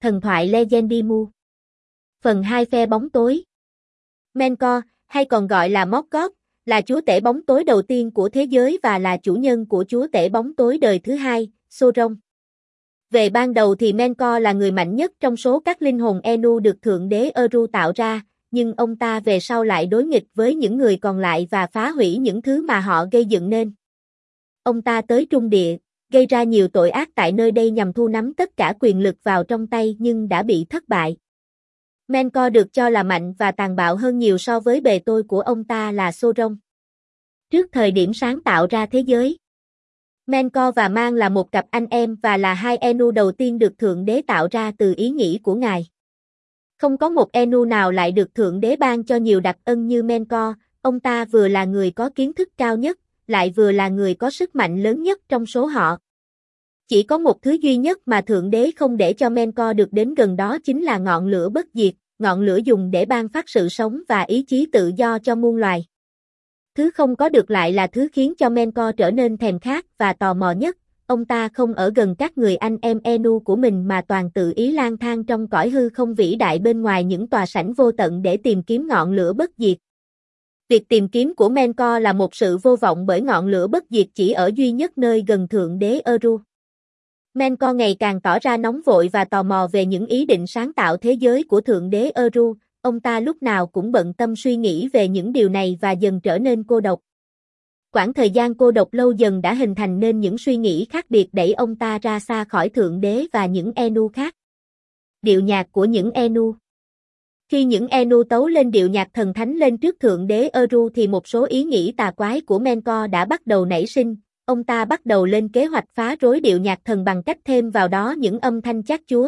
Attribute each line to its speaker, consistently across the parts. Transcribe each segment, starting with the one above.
Speaker 1: Thần thoại Legendimu. Phần 2 Phe bóng tối. Menko, hay còn gọi là Morgoth, là chúa tể bóng tối đầu tiên của thế giới và là chủ nhân của chúa tể bóng tối đời thứ hai, Sauron. Về ban đầu thì Menko là người mạnh nhất trong số các linh hồn Enu được Thượng đế Eru tạo ra, nhưng ông ta về sau lại đối nghịch với những người còn lại và phá hủy những thứ mà họ gây dựng nên. Ông ta tới Trung Địa, gây ra nhiều tội ác tại nơi đây nhằm thu nắm tất cả quyền lực vào trong tay nhưng đã bị thất bại. Menko được cho là mạnh và tàn bạo hơn nhiều so với bề tôi của ông ta là Sauron. Trước thời điểm sáng tạo ra thế giới, Menko và Man là một cặp anh em và là hai Enu đầu tiên được Thượng đế tạo ra từ ý nghĩ của Ngài. Không có một Enu nào lại được Thượng đế ban cho nhiều đặc ân như Menko, ông ta vừa là người có kiến thức cao nhất, lại vừa là người có sức mạnh lớn nhất trong số họ. Chỉ có một thứ duy nhất mà Thượng đế không để cho Menko được đến gần đó chính là ngọn lửa bất diệt, ngọn lửa dùng để ban phát sự sống và ý chí tự do cho muôn loài. Thứ không có được lại là thứ khiến cho Menko trở nên thèm khát và tò mò nhất, ông ta không ở gần các người anh em Enu của mình mà toàn tự ý lang thang trong cõi hư không vĩ đại bên ngoài những tòa sảnh vô tận để tìm kiếm ngọn lửa bất diệt. Việc tìm kiếm của Menko là một sự vô vọng bởi ngọn lửa bất diệt chỉ ở duy nhất nơi gần Thượng đế Eru. Menko ngày càng tỏ ra nóng vội và tò mò về những ý định sáng tạo thế giới của Thượng đế Eru, ông ta lúc nào cũng bận tâm suy nghĩ về những điều này và dần trở nên cô độc. Quãng thời gian cô độc lâu dần đã hình thành nên những suy nghĩ khác biệt đẩy ông ta ra xa khỏi Thượng đế và những Enu khác. Điệu nhạc của những Enu. Khi những Enu tấu lên điệu nhạc thần thánh lên trước Thượng đế Eru thì một số ý nghĩ tà quái của Menko đã bắt đầu nảy sinh. Ông ta bắt đầu lên kế hoạch phá rối điệu nhạc thần bằng cách thêm vào đó những âm thanh chát chúa.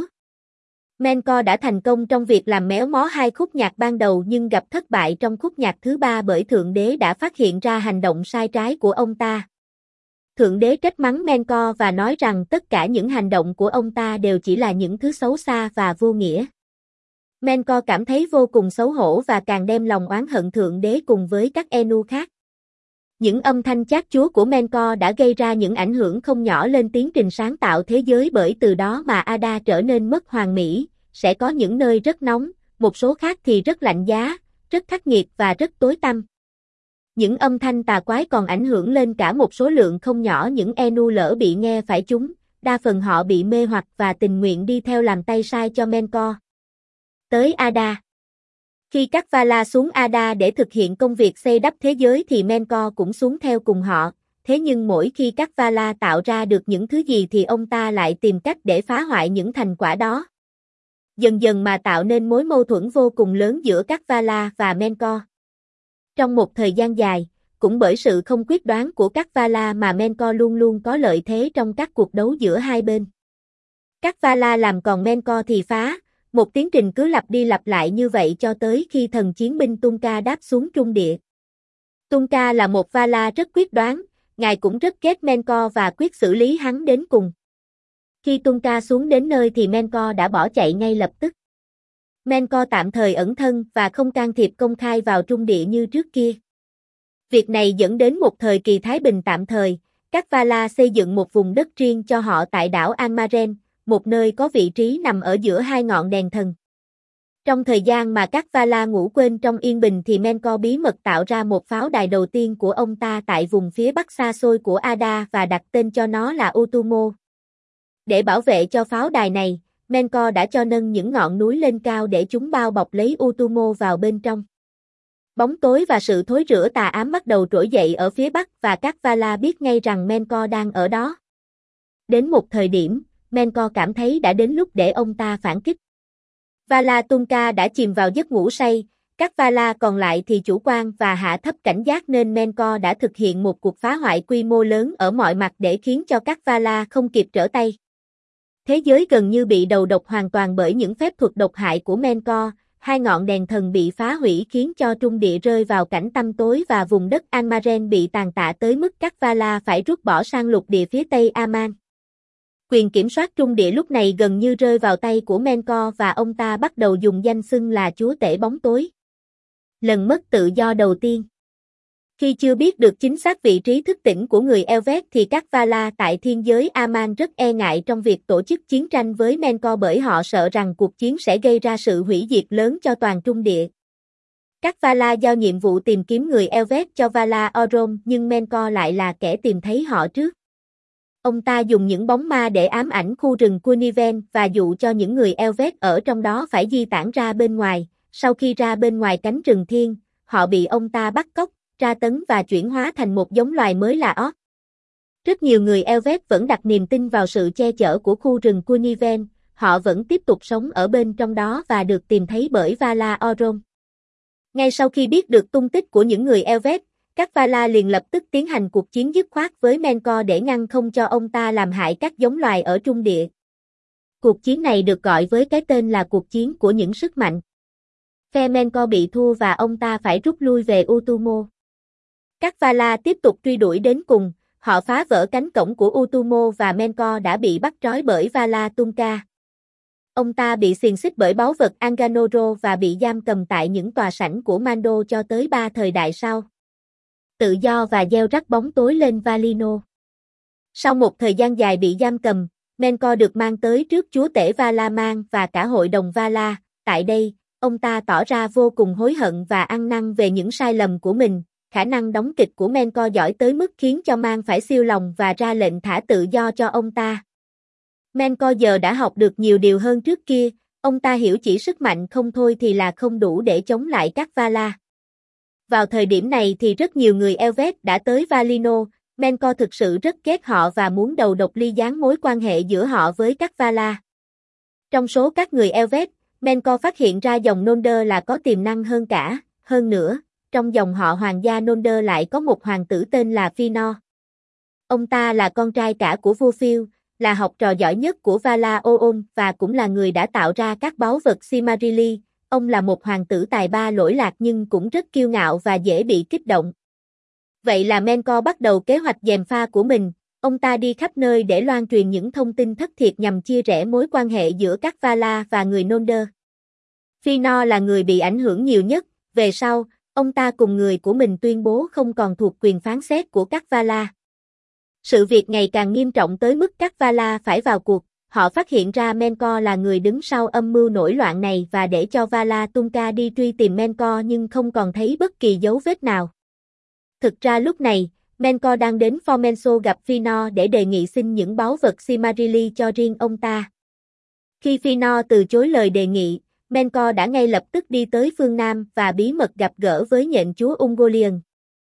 Speaker 1: Menko đã thành công trong việc làm méo mó hai khúc nhạc ban đầu nhưng gặp thất bại trong khúc nhạc thứ ba bởi Thượng đế đã phát hiện ra hành động sai trái của ông ta. Thượng đế trách mắng Menko và nói rằng tất cả những hành động của ông ta đều chỉ là những thứ xấu xa và vô nghĩa. Menko cảm thấy vô cùng xấu hổ và càng đem lòng oán hận Thượng đế cùng với các Enu khác. Những âm thanh chát chúa của Menko đã gây ra những ảnh hưởng không nhỏ lên tiến trình sáng tạo thế giới bởi từ đó mà Ada trở nên mất hoàn mỹ, sẽ có những nơi rất nóng, một số khác thì rất lạnh giá, rất khắc nghiệt và rất tối tăm. Những âm thanh tà quái còn ảnh hưởng lên cả một số lượng không nhỏ những Enu lỡ bị nghe phải chúng, đa phần họ bị mê hoặc và tình nguyện đi theo làm tay sai cho Menko. Tới Ada. Khi các Vala xuống Ada để thực hiện công việc xây đắp thế giới thì Menko cũng xuống theo cùng họ, thế nhưng mỗi khi các Vala tạo ra được những thứ gì thì ông ta lại tìm cách để phá hoại những thành quả đó. Dần dần mà tạo nên mối mâu thuẫn vô cùng lớn giữa các Vala và Menko. Trong một thời gian dài, cũng bởi sự không quyết đoán của các Vala mà Menko luôn luôn có lợi thế trong các cuộc đấu giữa hai bên. Các Vala làm còn Menko thì phá. Một tiến trình cứ lặp đi lặp lại như vậy cho tới khi thần chiến binh Tunka đáp xuống Trung Địa. Tunka là một Vala rất quyết đoán, ngài cũng rất ghét Menko và quyết xử lý hắn đến cùng. Khi Tunka xuống đến nơi thì Menko đã bỏ chạy ngay lập tức. Menko tạm thời ẩn thân và không can thiệp công khai vào Trung Địa như trước kia. Việc này dẫn đến một thời kỳ thái bình tạm thời, các Vala xây dựng một vùng đất riêng cho họ tại đảo Amaren, một nơi có vị trí nằm ở giữa hai ngọn đèn thần. Trong thời gian mà các Vala ngủ quên trong yên bình thì Menko bí mật tạo ra một pháo đài đầu tiên của ông ta tại vùng phía bắc xa xôi của Ada và đặt tên cho nó là Utumo. Để bảo vệ cho pháo đài này, Menko đã cho nâng những ngọn núi lên cao để chúng bao bọc lấy Utumo vào bên trong. Bóng tối và sự thối rữa tà ám bắt đầu trỗi dậy ở phía bắc và các Vala biết ngay rằng Menko đang ở đó. Đến một thời điểm, Menko cảm thấy đã đến lúc để ông ta phản kích. Vala Tunka đã chìm vào giấc ngủ say, các Vala còn lại thì chủ quan và hạ thấp cảnh giác nên Menko đã thực hiện một cuộc phá hoại quy mô lớn ở mọi mặt để khiến cho các Vala không kịp trở tay. Thế giới gần như bị đầu độc hoàn toàn bởi những phép thuật độc hại của Menko, hai ngọn đèn thần bị phá hủy khiến cho Trung Địa rơi vào cảnh tăm tối và vùng đất Amaren bị tàn tạ tới mức các Vala phải rút bỏ sang lục địa phía tây Aman. Quyền kiểm soát Trung Địa lúc này gần như rơi vào tay của Menko và ông ta bắt đầu dùng danh xưng là chúa tể bóng tối. Lần mất tự do đầu tiên. Khi chưa biết được chính xác vị trí thức tỉnh của người Elvet thì các Valar tại thiên giới Aman rất e ngại trong việc tổ chức chiến tranh với Melkor bởi họ sợ rằng cuộc chiến sẽ gây ra sự hủy diệt lớn cho toàn Trung Địa. Các Valar giao nhiệm vụ tìm kiếm người Elvet cho Valar Orm nhưng Melkor lại là kẻ tìm thấy họ trước. Ông ta dùng những bóng ma để ám ảnh khu rừng Cuniven và dụ cho những người Elvet ở trong đó phải di tản ra bên ngoài. Sau khi ra bên ngoài cánh rừng thiên, họ bị ông ta bắt cóc, tra tấn và chuyển hóa thành một giống loài mới là Orc. Rất nhiều người Elvet vẫn đặt niềm tin vào sự che chở của khu rừng Cuniven, họ vẫn tiếp tục sống ở bên trong đó và được tìm thấy bởi Valar Orm. Ngay sau khi biết được tung tích của những người Elvet, các Valar liền lập tức tiến hành cuộc chiến dứt khoát với Melkor để ngăn không cho ông ta làm hại các giống loài ở Trung Địa. Cuộc chiến này được gọi với cái tên là cuộc chiến của những sức mạnh. Phe Melkor bị thua và ông ta phải rút lui về Utumo. Các Valar tiếp tục truy đuổi đến cùng, họ phá vỡ cánh cổng của Utumo và Melkor đã bị bắt trói bởi Valar Tunka. Ông ta bị xiềng xích bởi báu vật Anganoro và bị giam cầm tại những tòa sảnh của Mando cho tới 3 thời đại sau. Tự do và gieo rắc bóng tối lên Valinor. Sau một thời gian dài bị giam cầm, Melkor được mang tới trước chúa tể Valaman và cả hội đồng Valar. Tại đây, ông ta tỏ ra vô cùng hối hận và ăn năn về những sai lầm của mình. Khả năng đóng kịch của Melkor giỏi tới mức khiến cho Man phải siêu lòng và ra lệnh thả tự do cho ông ta. Melkor giờ đã học được nhiều điều hơn trước kia, ông ta hiểu chỉ sức mạnh không thôi thì là không đủ để chống lại các Valar. Vào thời điểm này thì rất nhiều người Elvet đã tới Valinor, Melkor thực sự rất ghét họ và muốn đầu độc ly gián mối quan hệ giữa họ với các Valar. Trong số các người Elvet, Melkor phát hiện ra dòng Noldor là có tiềm năng hơn cả, hơn nữa, trong dòng họ hoàng gia Noldor lại có một hoàng tử tên là Fëanor. Ông ta là con trai cả của vua Phil, là học trò giỏi nhất của Valar Orm và cũng là người đã tạo ra các báu vật Silmarili. Ông là một hoàng tử tài ba lỗi lạc nhưng cũng rất kiêu ngạo và dễ bị kích động. Vậy là Melkor bắt đầu kế hoạch gièm pha của mình, ông ta đi khắp nơi để loan truyền những thông tin thất thiệt nhằm chia rẽ mối quan hệ giữa các Valar và người Noldor. Fëanor là người bị ảnh hưởng nhiều nhất, về sau, ông ta cùng người của mình tuyên bố không còn thuộc quyền phán xét của các Valar. Sự việc ngày càng nghiêm trọng tới mức các Valar phải vào cuộc. Họ phát hiện ra Melkor là người đứng sau âm mưu nổi loạn này và để cho Valar Tunka đi truy tìm Melkor nhưng không còn thấy bất kỳ dấu vết nào. Thực ra lúc này, Melkor đang đến Formenso gặp Fëanor để đề nghị xin những báu vật Silmarili cho riêng ông ta. Khi Fëanor từ chối lời đề nghị, Melkor đã ngay lập tức đi tới phương Nam và bí mật gặp gỡ với nhện chúa Ungoliant.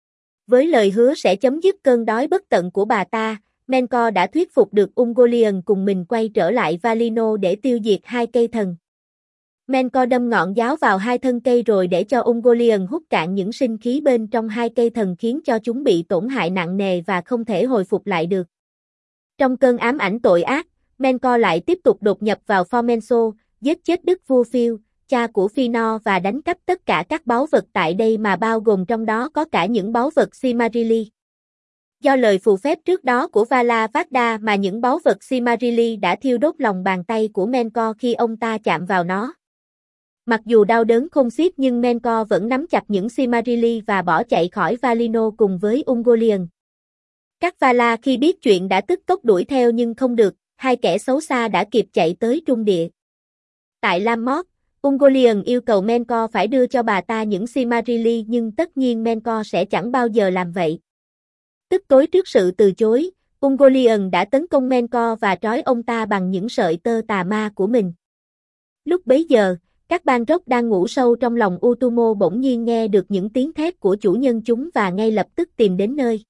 Speaker 1: Với lời hứa sẽ chấm dứt cơn đói bất tận của bà ta, Melkor đã thuyết phục được Ungoliant cùng mình quay trở lại Valinor để tiêu diệt hai cây thần. Melkor đâm ngọn giáo vào hai thân cây rồi để cho Ungoliant hút cạn những sinh khí bên trong hai cây thần khiến cho chúng bị tổn hại nặng nề và không thể hồi phục lại được. Trong cơn ám ảnh tội ác, Melkor lại tiếp tục đột nhập vào Formenso, giết chết đức vua Phil, cha của Fëanor và đánh cắp tất cả các báu vật tại đây mà bao gồm trong đó có cả những báu vật Silmarili. Do lời phù phép trước đó của Valar Vardar mà những báu vật Silmarili đã thiêu đốt lòng bàn tay của Melkor khi ông ta chạm vào nó. Mặc dù đau đớn khôn xiết nhưng Melkor vẫn nắm chặt những Silmarili và bỏ chạy khỏi Valinor cùng với Ungoliant. Các Valar khi biết chuyện đã tức tốc đuổi theo nhưng không được, hai kẻ xấu xa đã kịp chạy tới Trung Địa. Tại Lam Mord, Ungoliant yêu cầu Melkor phải đưa cho bà ta những Silmarili nhưng tất nhiên Melkor sẽ chẳng bao giờ làm vậy. Tức tối trước sự từ chối, Ungoliant đã tấn công Melkor và trói ông ta bằng những sợi tơ tà ma của mình. Lúc bấy giờ, các Balrog đang ngủ sâu trong lòng Utumo bỗng nhiên nghe được những tiếng thét của chủ nhân chúng và ngay lập tức tìm đến nơi.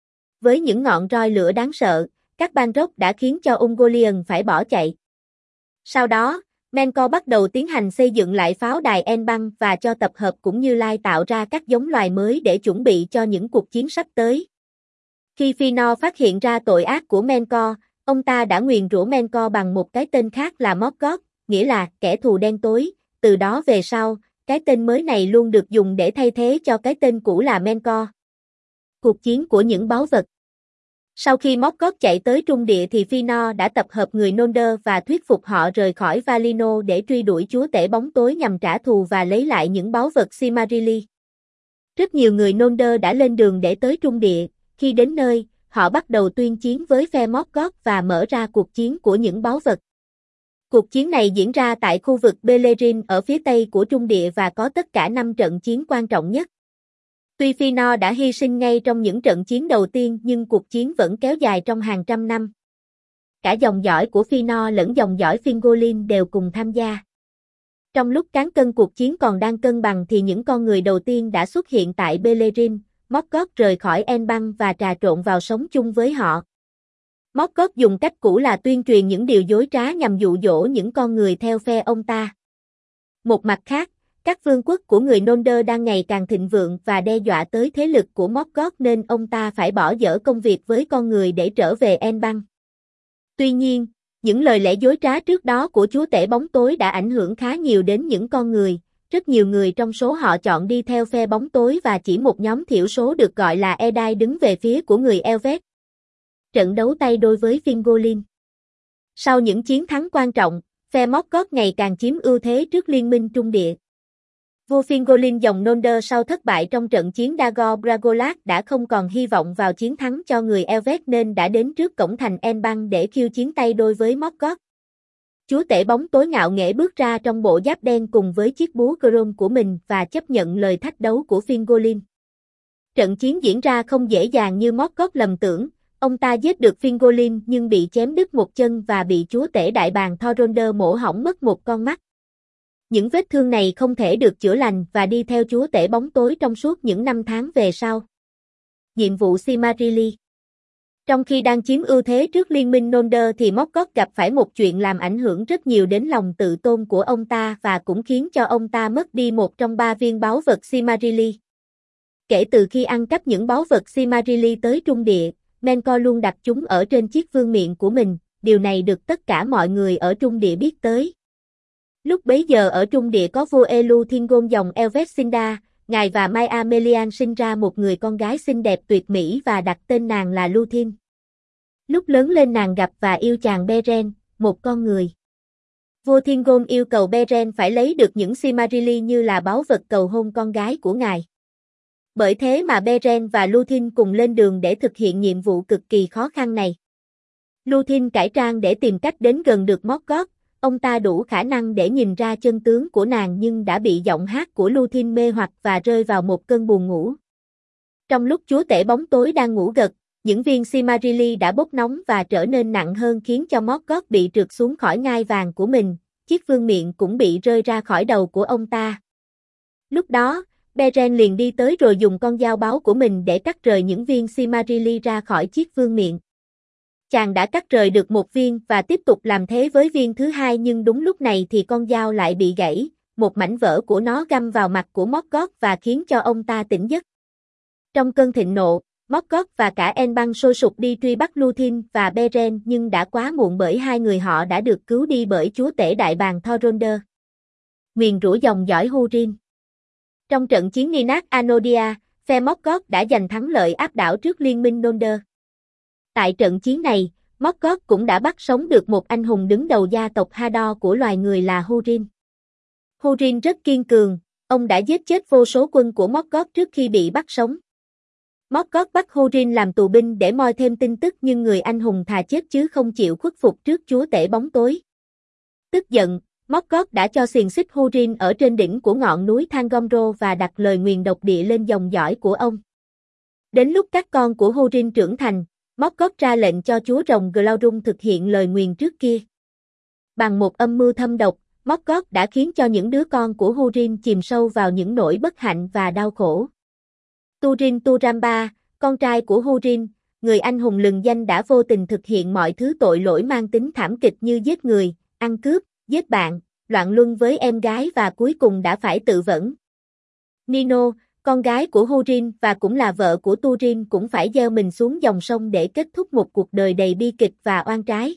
Speaker 1: Với những ngọn roi lửa đáng sợ, các Balrog đã khiến cho Ungoliant phải bỏ chạy. Sau đó, Melkor bắt đầu tiến hành xây dựng lại pháo đài En-băng và cho tập hợp cũng như lai tạo ra các giống loài mới để chuẩn bị cho những cuộc chiến sắp tới. Khi Fëanor phát hiện ra tội ác của Melkor, ông ta đã nguyền rủa Melkor bằng một cái tên khác là Morgoth, nghĩa là kẻ thù đen tối. Từ đó về sau, cái tên mới này luôn được dùng để thay thế cho cái tên cũ là Melkor. Cuộc chiến của những báu vật. Sau khi Morgoth chạy tới Trung Địa thì Fëanor đã tập hợp người Noldor và thuyết phục họ rời khỏi Valinor để truy đuổi chúa tể bóng tối nhằm trả thù và lấy lại những báu vật Silmarili. Rất nhiều người Nonder đã lên đường để tới Trung Địa, khi đến nơi, họ bắt đầu tuyên chiến với phe Morgoth và mở ra cuộc chiến của những báu vật. Cuộc chiến này diễn ra tại khu vực Beleriand ở phía tây của Trung Địa và có tất cả 5 trận chiến quan trọng nhất. Tuy Fëanor đã hy sinh ngay trong những trận chiến đầu tiên nhưng cuộc chiến vẫn kéo dài trong hàng trăm năm. Cả dòng dõi của Fëanor lẫn dòng dõi Fingolin đều cùng tham gia. Trong lúc cán cân cuộc chiến còn đang cân bằng thì những con người đầu tiên đã xuất hiện tại Beleriand, Morgoth rời khỏi Enbang và trà trộn vào sống chung với họ. Morgoth dùng cách cũ là tuyên truyền những điều dối trá nhằm dụ dỗ những con người theo phe ông ta. Một mặt khác, các vương quốc của người Nonder đang ngày càng thịnh vượng và đe dọa tới thế lực của Morgoth nên ông ta phải bỏ dở công việc với con người để trở về Enbang. Tuy nhiên, những lời lẽ dối trá trước đó của chúa tể bóng tối đã ảnh hưởng khá nhiều đến những con người, rất nhiều người trong số họ chọn đi theo phe bóng tối và chỉ một nhóm thiểu số được gọi là Edai đứng về phía của người Elvet. Trận đấu tay đôi với Fingolin. Sau những chiến thắng quan trọng, phe Morgoth ngày càng chiếm ưu thế trước liên minh Trung Địa. Vua Fingolin dòng Nonder sau thất bại trong trận chiến Dagor Bragollach đã không còn hy vọng vào chiến thắng cho người Elvet nên đã đến trước cổng thành Enbang để khiêu chiến tay đôi với Morgoth. Chúa tể bóng tối ngạo nghễ bước ra trong bộ giáp đen cùng với chiếc búa Grom của mình và chấp nhận lời thách đấu của Fingolin. Trận chiến diễn ra không dễ dàng như Morgoth lầm tưởng, ông ta giết được Fingolin nhưng bị chém đứt một chân và bị chúa tể đại bàng Thoronder mổ hỏng mất một con mắt. Những vết thương này không thể được chữa lành và đi theo chúa tể bóng tối trong suốt những năm tháng về sau. Nhiệm vụ Silmarili. Trong khi đang chiếm ưu thế trước liên minh Nonder thì Morgoth gặp phải một chuyện làm ảnh hưởng rất nhiều đến lòng tự tôn của ông ta và cũng khiến cho ông ta mất đi một trong 3 viên báu vật Silmarili. Kể từ khi ăn cắp những báu vật Silmarili tới Trung Địa, Menkor luôn đặt chúng ở trên chiếc vương miện của mình, điều này được tất cả mọi người ở Trung Địa biết tới. Lúc bấy giờ ở Trung Địa có vua Elu Thingol dòng Elvessinda, ngài và Maia Melian sinh ra một người con gái xinh đẹp tuyệt mỹ và đặt tên nàng là Lúthien. Lúc lớn lên nàng gặp và yêu chàng Beren, một con người. Vua Thingol yêu cầu Beren phải lấy được những Silmarili như là báu vật cầu hôn con gái của ngài. Bởi thế mà Beren và Lúthien cùng lên đường để thực hiện nhiệm vụ cực kỳ khó khăn này. Lúthien cải trang để tìm cách đến gần được Morgoth. Ông ta đủ khả năng để nhìn ra chân tướng của nàng nhưng đã bị giọng hát của Lúthien mê hoặc và rơi vào một cơn buồn ngủ. Trong lúc chúa tể bóng tối đang ngủ gật, những viên Silmarili đã bốc nóng và trở nên nặng hơn khiến cho Morgoth bị trượt xuống khỏi ngai vàng của mình, chiếc vương miện cũng bị rơi ra khỏi đầu của ông ta. Lúc đó, Beren liền đi tới rồi dùng con dao báu của mình để cắt rời những viên Silmarili ra khỏi chiếc vương miện. Chàng đã cắt rời được một viên và tiếp tục làm thế với viên thứ hai nhưng đúng lúc này thì con dao lại bị gãy, một mảnh vỡ của nó găm vào mặt của Morgoth và khiến cho ông ta tỉnh giấc. Trong cơn thịnh nộ, Morgoth và cả Enbang sôi sục đi truy bắt Lúthien và Beren nhưng đã quá muộn bởi hai người họ đã được cứu đi bởi chúa tể đại bàng Thoronder. Nguyền rủa dòng dõi Húrin. Trong trận chiến Ninat Anodia, phe Morgoth đã giành thắng lợi áp đảo trước liên minh Nonder. Tại trận chiến này, Morgoth cũng đã bắt sống được một anh hùng đứng đầu gia tộc Hador của loài người là Húrin. Húrin rất kiên cường, ông đã giết chết vô số quân của Morgoth trước khi bị bắt sống. Morgoth bắt Húrin làm tù binh để moi thêm tin tức nhưng người anh hùng thà chết chứ không chịu khuất phục trước chúa tể bóng tối. Tức giận, Morgoth đã cho xiềng xích Húrin ở trên đỉnh của ngọn núi Thangomro và đặt lời nguyền độc địa lên dòng dõi của ông. Đến lúc các con của Húrin trưởng thành, Morgoth ra lệnh cho chúa rồng Glaurung thực hiện lời nguyền trước kia. Bằng một âm mưu thâm độc, Morgoth đã khiến cho những đứa con của Húrin chìm sâu vào những nỗi bất hạnh và đau khổ. Turin Turambar, con trai của Húrin, người anh hùng lừng danh đã vô tình thực hiện mọi thứ tội lỗi mang tính thảm kịch như giết người, ăn cướp, giết bạn, loạn luân với em gái và cuối cùng đã phải tự vẫn. Nino, con gái của Húrin và cũng là vợ của Turin cũng phải gieo mình xuống dòng sông để kết thúc một cuộc đời đầy bi kịch và oan trái.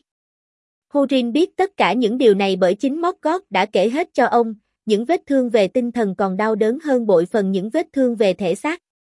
Speaker 1: Húrin biết tất cả những điều này bởi chính Morgoth đã kể hết cho ông, những vết thương về tinh thần còn đau đớn hơn bội phần những vết thương về thể xác.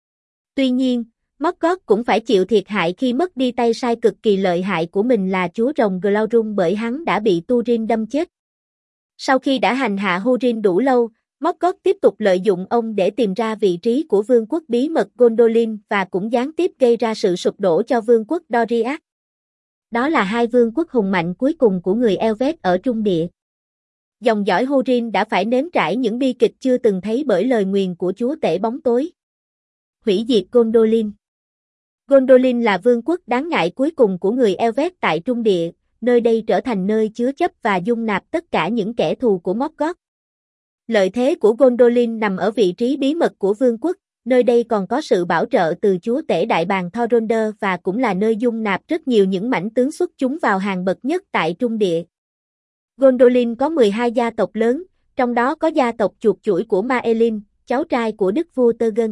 Speaker 1: Tuy nhiên, Morgoth cũng phải chịu thiệt hại khi mất đi tay sai cực kỳ lợi hại của mình là chúa rồng Glaurung bởi hắn đã bị Turin đâm chết. Sau khi đã hành hạ Húrin đủ lâu, Morgoth tiếp tục lợi dụng ông để tìm ra vị trí của vương quốc bí mật Gondolin và cũng gián tiếp gây ra sự sụp đổ cho vương quốc Doriath. Đó là hai vương quốc hùng mạnh cuối cùng của người Elvet ở Trung Địa. Dòng dõi Húrin đã phải nếm trải những bi kịch chưa từng thấy bởi lời nguyền của chúa tể bóng tối. Hủy diệt Gondolin. Gondolin là vương quốc đáng ngại cuối cùng của người Elvet tại Trung Địa, nơi đây trở thành nơi chứa chấp và dung nạp tất cả những kẻ thù của Morgoth. Lợi thế của Gondolin nằm ở vị trí bí mật của vương quốc, nơi đây còn có sự bảo trợ từ chúa tể đại bàng Thoronder và cũng là nơi dung nạp rất nhiều những mãnh tướng xuất chúng vào hàng bậc nhất tại Trung Địa. Gondolin có 12 gia tộc lớn, trong đó có gia tộc chuột chủi của Maelin, cháu trai của đức vua Turgon.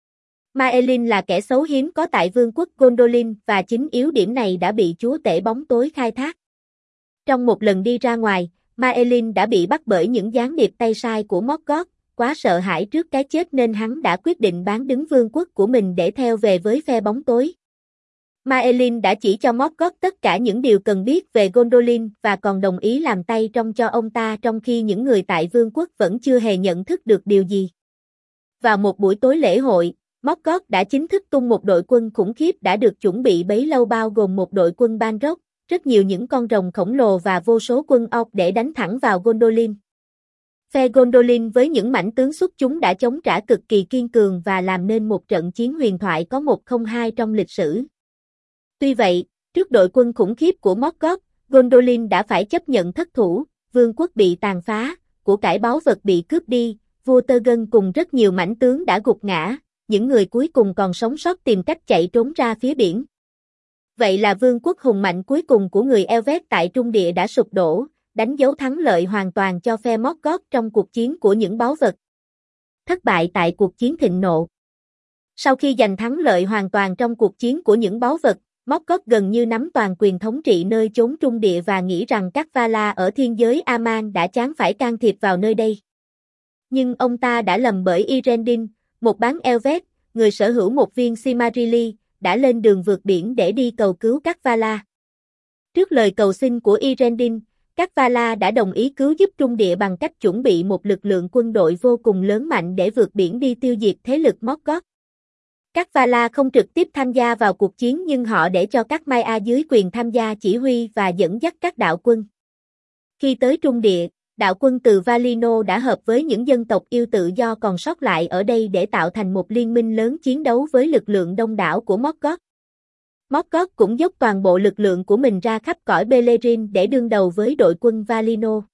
Speaker 1: Maelin là kẻ xấu hiếm có tại vương quốc Gondolin và chính yếu điểm này đã bị chúa tể bóng tối khai thác. Trong một lần đi ra ngoài, Maelin đã bị bắt bởi những gián điệp tay sai của Morgoth, quá sợ hãi trước cái chết nên hắn đã quyết định bán đứng vương quốc của mình để theo về với phe bóng tối. Maelin đã chỉ cho Morgoth tất cả những điều cần biết về Gondolin và còn đồng ý làm tay trong cho ông ta trong khi những người tại vương quốc vẫn chưa hề nhận thức được điều gì. Vào một buổi tối lễ hội, Morgoth đã chính thức tung một đội quân khủng khiếp đã được chuẩn bị bấy lâu bao gồm một đội quân Balrog, rất nhiều những con rồng khổng lồ và vô số quân Orc để đánh thẳng vào Gondolin. Phe Gondolin với những mãnh tướng xuất chúng đã chống trả cực kỳ kiên cường và làm nên một trận chiến huyền thoại có 102 trong lịch sử. Tuy vậy, trước đội quân khủng khiếp của Morgoth, Gondolin đã phải chấp nhận thất thủ, vương quốc bị tàn phá, của cải báu vật bị cướp đi, vua Turgon cùng rất nhiều mãnh tướng đã gục ngã, những người cuối cùng còn sống sót tìm cách chạy trốn ra phía biển. Vậy là vương quốc hùng mạnh cuối cùng của người Elvet tại Trung Địa đã sụp đổ, đánh dấu thắng lợi hoàn toàn cho phe Morgoth trong cuộc chiến của những báu vật. Thất bại tại cuộc chiến thịnh nộ. Sau khi giành thắng lợi hoàn toàn trong cuộc chiến của những báu vật, Morgoth gần như nắm toàn quyền thống trị nơi chốn Trung Địa và nghĩ rằng các Valar ở thiên giới Aman đã chán phải can thiệp vào nơi đây. Nhưng ông ta đã lầm bởi Irendil, một bán Elvet, người sở hữu một viên Silmarili, đã lên đường vượt biển để đi cầu cứu các Valar. Trước lời cầu xin của Irendil, các Valar đã đồng ý cứu giúp Trung Địa bằng cách chuẩn bị một lực lượng quân đội vô cùng lớn mạnh để vượt biển đi tiêu diệt thế lực Morgoth. Các Valar không trực tiếp tham gia vào cuộc chiến nhưng họ để cho các Maiar dưới quyền tham gia chỉ huy và dẫn dắt các đạo quân. Khi tới Trung Địa, đạo quân từ Valinor đã hợp với những dân tộc yêu tự do còn sót lại ở đây để tạo thành một liên minh lớn chiến đấu với lực lượng đông đảo của Morgoth. Morgoth cũng dốc toàn bộ lực lượng của mình ra khắp cõi Beleriand để đương đầu với đội quân Valinor.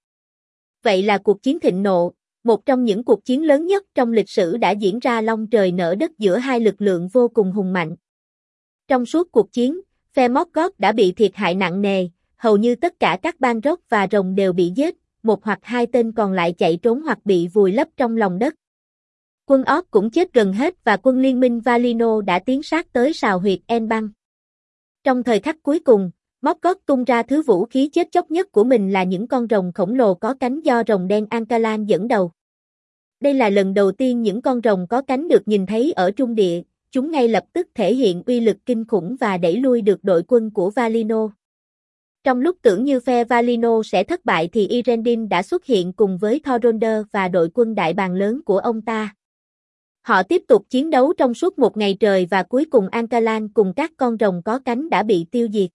Speaker 1: Vậy là cuộc chiến thịnh nộ, một trong những cuộc chiến lớn nhất trong lịch sử đã diễn ra long trời nở đất giữa hai lực lượng vô cùng hùng mạnh. Trong suốt cuộc chiến, phe Morgoth đã bị thiệt hại nặng nề, hầu như tất cả các Balrog và rồng đều bị giết, một hoặc hai tên còn lại chạy trốn hoặc bị vùi lấp trong lòng đất. Quân Orc cũng chết gần hết và quân liên minh Valinor đã tiến sát tới sào huyệt Enbang. Trong thời khắc cuối cùng, Morgoth tung ra thứ vũ khí chết chóc nhất của mình là những con rồng khổng lồ có cánh do rồng đen Ankalan dẫn đầu. Đây là lần đầu tiên những con rồng có cánh được nhìn thấy ở Trung Địa, chúng ngay lập tức thể hiện uy lực kinh khủng và đẩy lui được đội quân của Valinor. Trong lúc tưởng như phe Valinor sẽ thất bại thì Irendil đã xuất hiện cùng với Thoronder và đội quân đại bàng lớn của ông ta. Họ tiếp tục chiến đấu trong suốt một ngày trời và cuối cùng Ankalan cùng các con rồng có cánh đã bị tiêu diệt.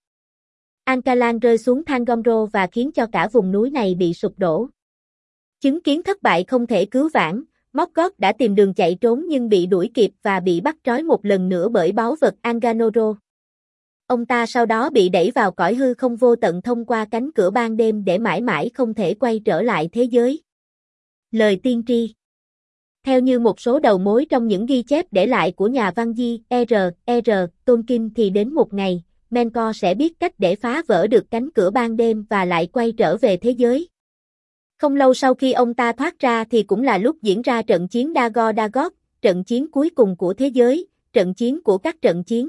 Speaker 1: Ankalan rơi xuống Thangomro và khiến cho cả vùng núi này bị sụp đổ. Chứng kiến thất bại không thể cứu vãn, Morgoth đã tìm đường chạy trốn nhưng bị đuổi kịp và bị bắt trói một lần nữa bởi báu vật Anganoro. Ông ta sau đó bị đẩy vào cõi hư không vô tận thông qua cánh cửa ban đêm để mãi mãi không thể quay trở lại thế giới. Lời tiên tri. Theo như một số đầu mối trong những ghi chép để lại của nhà văn di R.R. Tolkien thì đến một ngày, Melkor sẽ biết cách để phá vỡ được cánh cửa ban đêm và lại quay trở về thế giới. Không lâu sau khi ông ta thoát ra thì cũng là lúc diễn ra trận chiến Dagor-Dagoth, trận chiến cuối cùng của thế giới, trận chiến của các trận chiến.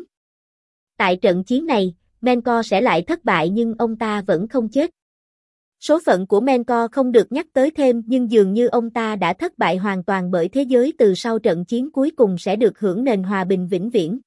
Speaker 1: Tại trận chiến này, Melkor sẽ lại thất bại nhưng ông ta vẫn không chết. Số phận của Melkor không được nhắc tới thêm nhưng dường như ông ta đã thất bại hoàn toàn bởi thế giới từ sau trận chiến cuối cùng sẽ được hưởng nền hòa bình vĩnh viễn.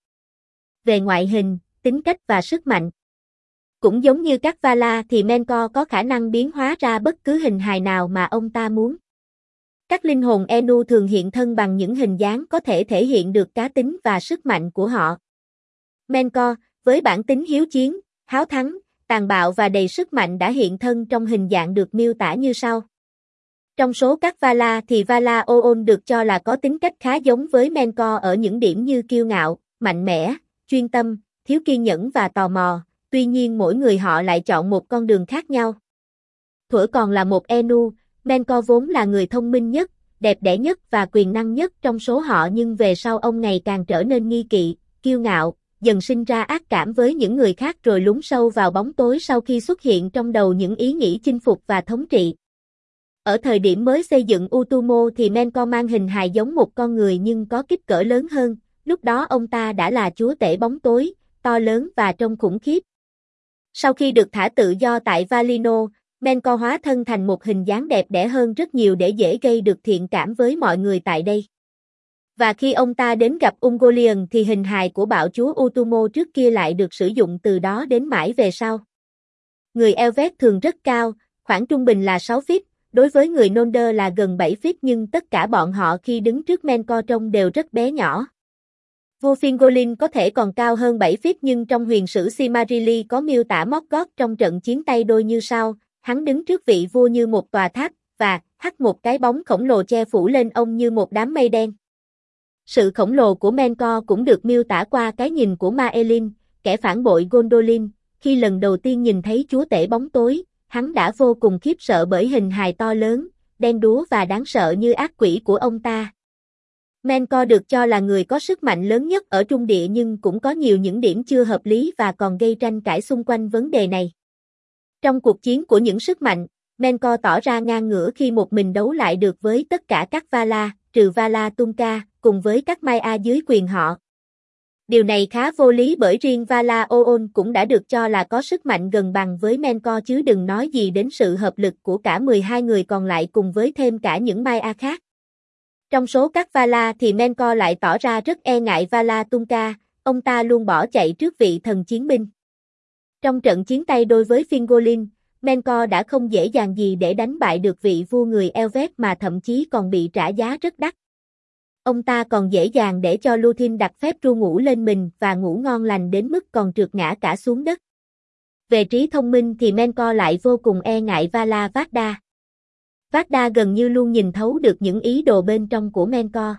Speaker 1: Về ngoại hình, tính cách và sức mạnh. Cũng giống như các Valar thì Melkor có khả năng biến hóa ra bất cứ hình hài nào mà ông ta muốn. Các linh hồn Enu thường hiện thân bằng những hình dáng có thể thể hiện được cá tính và sức mạnh của họ. Mentor, với bản tính hiếu chiến, háo thắng, tàn bạo và đầy sức mạnh đã hiện thân trong hình dạng được miêu tả như sau. Trong số các Vala thì Vala Oon được cho là có tính cách khá giống với Mentor ở những điểm như kiêu ngạo, mạnh mẽ, chuyên tâm, thiếu kiên nhẫn và tò mò, tuy nhiên mỗi người họ lại chọn một con đường khác nhau. Thuở còn là một Enu, Mentor vốn là người thông minh nhất, đẹp đẽ nhất và quyền năng nhất trong số họ, nhưng về sau ông ngày càng trở nên nghi kỵ, kiêu ngạo, dần sinh ra ác cảm với những người khác rồi lún sâu vào bóng tối sau khi xuất hiện trong đầu những ý nghĩ chinh phục và thống trị. Ở thời điểm mới xây dựng Utumo thì Mentor mang hình hài giống một con người nhưng có kích cỡ lớn hơn, lúc đó ông ta đã là chúa tể bóng tối, to lớn và trông khủng khiếp. Sau khi được thả tự do tại Valinor, Mentor hóa thân thành một hình dáng đẹp đẽ hơn rất nhiều để dễ gây được thiện cảm với mọi người tại đây. Và khi ông ta đến gặp Ungoliant thì hình hài của bạo chúa Utumo trước kia lại được sử dụng từ đó đến mãi về sau. Người Elvet thường rất cao, khoảng trung bình là 6 feet, đối với người Nonder là gần 7 feet, nhưng tất cả bọn họ khi đứng trước Mentor trông đều rất bé nhỏ. Vua Fingolin có thể còn cao hơn 7 feet, nhưng trong huyền sử Silmarillion có miêu tả Morgoth trong trận chiến tay đôi như sau, hắn đứng trước vị vua như một tòa tháp, và hắt một cái bóng khổng lồ che phủ lên ông như một đám mây đen. Sự khổng lồ của Mentor cũng được miêu tả qua cái nhìn của Maelin, kẻ phản bội Gondolin, khi lần đầu tiên nhìn thấy chúa tể bóng tối, hắn đã vô cùng khiếp sợ bởi hình hài to lớn, đen đúa và đáng sợ như ác quỷ của ông ta. Mentor được cho là người có sức mạnh lớn nhất ở Trung Địa, nhưng cũng có nhiều những điểm chưa hợp lý và còn gây tranh cãi xung quanh vấn đề này. Trong cuộc chiến của những sức mạnh, Mentor tỏ ra ngang ngửa khi một mình đấu lại được với tất cả các Vala, trừ Vala Tunca, cùng với các Maya dưới quyền họ. Điều này khá vô lý bởi riêng Vala Oon cũng đã được cho là có sức mạnh gần bằng với Mentor, chứ đừng nói gì đến sự hợp lực của cả 12 người còn lại cùng với thêm cả những Maya khác. Trong số các Vala thì Mentor lại tỏ ra rất e ngại Vala Tunca, ông ta luôn bỏ chạy trước vị thần chiến binh. Trong trận chiến tay đôi với Fingolin, Mentor đã không dễ dàng gì để đánh bại được vị vua người Elvet mà thậm chí còn bị trả giá rất đắt. Ông ta còn dễ dàng để cho Lúthien đặt phép ru ngủ lên mình và ngủ ngon lành đến mức còn trượt ngã cả xuống đất. Về trí thông minh thì Mentor lại vô cùng e ngại Vala Vardar. Vardar gần như luôn nhìn thấu được những ý đồ bên trong của Mentor.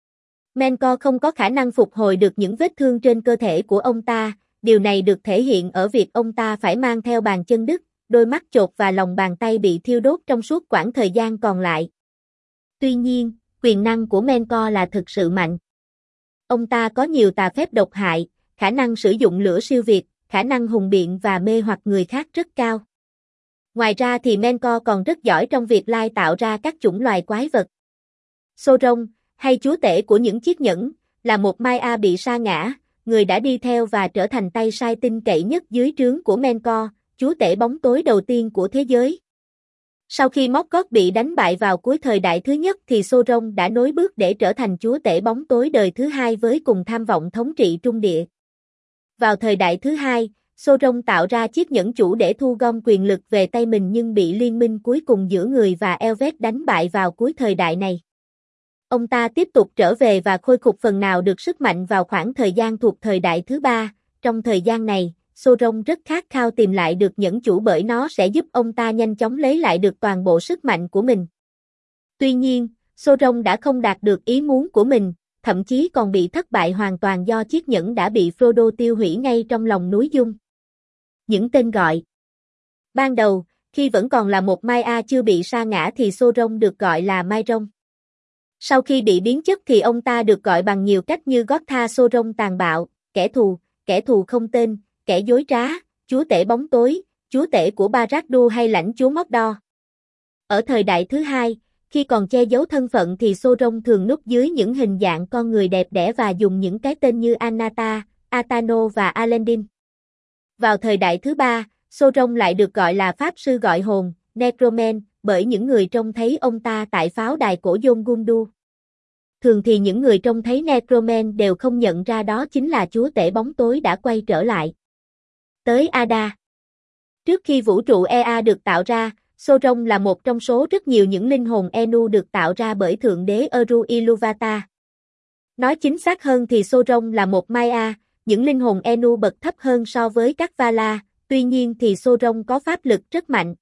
Speaker 1: Mentor không có khả năng phục hồi được những vết thương trên cơ thể của ông ta, điều này được thể hiện ở việc ông ta phải mang theo bàn chân đứt, đôi mắt chột và lòng bàn tay bị thiêu đốt trong suốt quãng thời gian còn lại. Tuy nhiên, quyền năng của Mentor là thực sự mạnh. Ông ta có nhiều tà phép độc hại, khả năng sử dụng lửa siêu việt, khả năng hùng biện và mê hoặc người khác rất cao. Ngoài ra thì Mentor còn rất giỏi trong việc lai tạo ra các chủng loài quái vật. Sauron, hay chúa tể của những chiếc nhẫn, là một Maya bị sa ngã, người đã đi theo và trở thành tay sai tin cậy nhất dưới trướng của Mentor, chúa tể bóng tối đầu tiên của thế giới. Sau khi Morgoth bị đánh bại vào cuối thời đại thứ nhất thì Sauron đã nối bước để trở thành chúa tể bóng tối đời thứ hai với cùng tham vọng thống trị Trung Địa. Vào thời đại thứ hai, Sauron tạo ra chiếc nhẫn chủ để thu gom quyền lực về tay mình, nhưng bị liên minh cuối cùng giữa người và Elvet đánh bại vào cuối thời đại này. Ông ta tiếp tục trở về và khôi phục phần nào được sức mạnh vào khoảng thời gian thuộc thời đại thứ ba. Trong thời gian này, Sauron rất khát khao tìm lại được nhẫn chủ bởi nó sẽ giúp ông ta nhanh chóng lấy lại được toàn bộ sức mạnh của mình. Tuy nhiên, Sauron đã không đạt được ý muốn của mình, thậm chí còn bị thất bại hoàn toàn do chiếc nhẫn đã bị Frodo tiêu hủy ngay trong lòng núi Dung. Những tên gọi. Ban đầu, khi vẫn còn là một Maya chưa bị sa ngã thì Sauron được gọi là Mairon. Sau khi bị biến chất thì ông ta được gọi bằng nhiều cách như Gotha Sauron tàn bạo, kẻ thù không tên, kẻ dối trá, chúa tể bóng tối, chúa tể của Barad-dûr hay lãnh chúa Mordor. Ở thời đại thứ hai, khi còn che giấu thân phận thì Sauron thường núp dưới những hình dạng con người đẹp đẽ và dùng những cái tên như Anata, Atano và Alendin. Vào thời đại thứ ba, Sauron lại được gọi là pháp sư gọi hồn, Necroman, bởi những người trông thấy ông ta tại pháo đài cổ Dôn Gundu. Thường thì những người trông thấy Necroman đều không nhận ra đó chính là chúa tể bóng tối đã quay trở lại. Tới Ada. Trước khi vũ trụ Ea được tạo ra, Sauron là một trong số rất nhiều những linh hồn Enu được tạo ra bởi Thượng đế Eru Ilúvatar. Nói chính xác hơn thì Sauron là một Maya, những linh hồn Enu bậc thấp hơn so với các Vala, tuy nhiên thì Sauron có pháp lực rất mạnh.